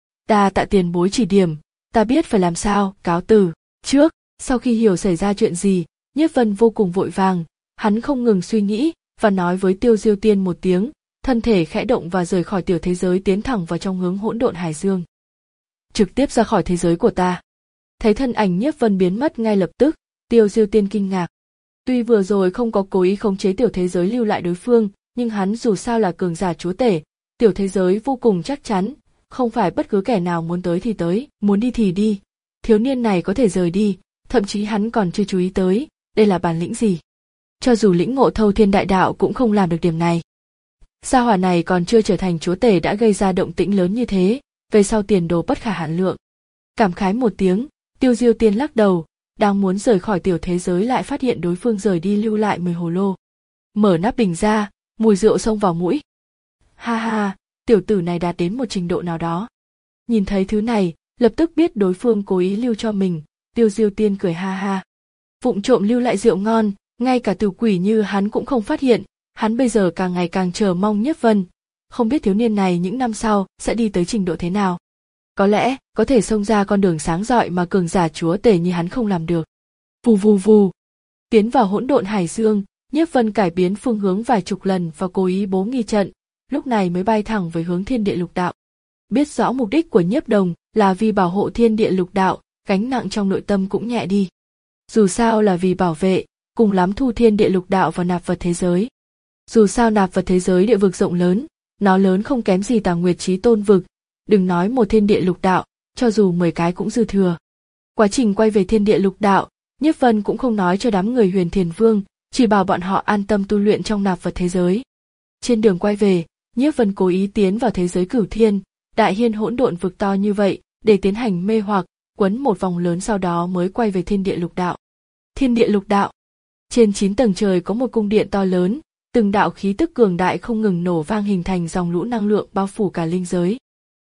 Speaker 1: Đa tạ tiền bối chỉ điểm, ta biết phải làm sao, cáo từ. Trước, sau khi hiểu xảy ra chuyện gì, Nhiếp Vân vô cùng vội vàng, hắn không ngừng suy nghĩ và nói với Tiêu Diêu Tiên một tiếng, thân thể khẽ động và rời khỏi tiểu thế giới tiến thẳng vào trong hướng hỗn độn hải dương. Trực tiếp ra khỏi thế giới của ta. Thấy thân ảnh Nhiếp Vân biến mất ngay lập tức, Tiêu Diêu Tiên kinh ngạc. Tuy vừa rồi không có cố ý khống chế tiểu thế giới lưu lại đối phương, nhưng hắn dù sao là cường giả chúa tể, tiểu thế giới vô cùng chắc chắn, không phải bất cứ kẻ nào muốn tới thì tới, muốn đi thì đi. Thiếu niên này có thể rời đi, thậm chí hắn còn chưa chú ý tới, đây là bản lĩnh gì. Cho dù lĩnh ngộ thâu thiên đại đạo cũng không làm được điểm này. Gia hỏa này còn chưa trở thành chúa tể đã gây ra động tĩnh lớn như thế, về sau tiền đồ bất khả hạn lượng. Cảm khái một tiếng, Tiêu Diêu Tiên lắc đầu, đang muốn rời khỏi tiểu thế giới lại phát hiện đối phương rời đi lưu lại mười hồ lô. Mở nắp bình ra, mùi rượu xông vào mũi. Ha ha, tiểu tử này đạt đến một trình độ nào đó. Nhìn thấy thứ này, lập tức biết đối phương cố ý lưu cho mình, Tiêu Diêu Tiên cười ha ha. Vụng trộm lưu lại rượu ngon, ngay cả tiểu quỷ như hắn cũng không phát hiện, hắn bây giờ càng ngày càng chờ mong Nhiếp Vân, không biết thiếu niên này những năm sau sẽ đi tới trình độ thế nào. Có lẽ có thể xông ra con đường sáng rọi mà cường giả chúa tể như hắn không làm được. Vù vù vù, tiến vào hỗn độn hải dương, Nhiếp Vân cải biến phương hướng vài chục lần và cố ý bố nghi trận, lúc này mới bay thẳng về hướng thiên địa lục đạo. Biết rõ mục đích của Nhiếp Đồng là vì bảo hộ thiên địa lục đạo, gánh nặng trong nội tâm cũng nhẹ đi. Dù sao là vì bảo vệ, cùng lắm thu thiên địa lục đạo vào nạp vật thế giới. Dù sao nạp vật thế giới địa vực rộng lớn, nó lớn không kém gì Tào Nguyệt Chí Tôn vực, đừng nói một thiên địa lục đạo, cho dù mười cái cũng dư thừa. Quá trình quay về thiên địa lục đạo, Nhiếp Vân cũng không nói cho đám người Huyền Thiền Vương, chỉ bảo bọn họ an tâm tu luyện trong nạp vật thế giới. Trên đường quay về, Nhiếp Vân cố ý tiến vào thế giới cửu thiên, đại hiên hỗn độn vực to như vậy, để tiến hành mê hoặc, quấn một vòng lớn sau đó mới quay về thiên địa lục đạo. Thiên địa lục đạo. Trên chín tầng trời có một cung điện to lớn, từng đạo khí tức cường đại không ngừng nổ vang hình thành dòng lũ năng lượng bao phủ cả linh giới.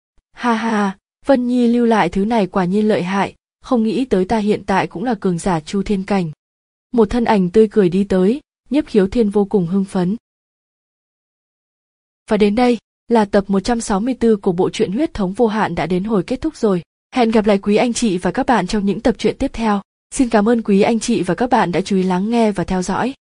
Speaker 1: Ha ha, Vân Nhi lưu lại thứ này quả nhiên lợi hại, không nghĩ tới ta hiện tại cũng là cường giả chu thiên cảnh. Một thân ảnh tươi cười đi tới, Nhiếp Khiếu Thiên vô cùng hưng phấn. Và đến đây, là tập một trăm sáu mươi tư của bộ truyện Huyết Thống Vô Hạn đã đến hồi kết thúc rồi. Hẹn gặp lại quý anh chị và các bạn trong những tập truyện tiếp theo. Xin cảm ơn quý anh chị và các bạn đã chú ý lắng nghe và theo dõi.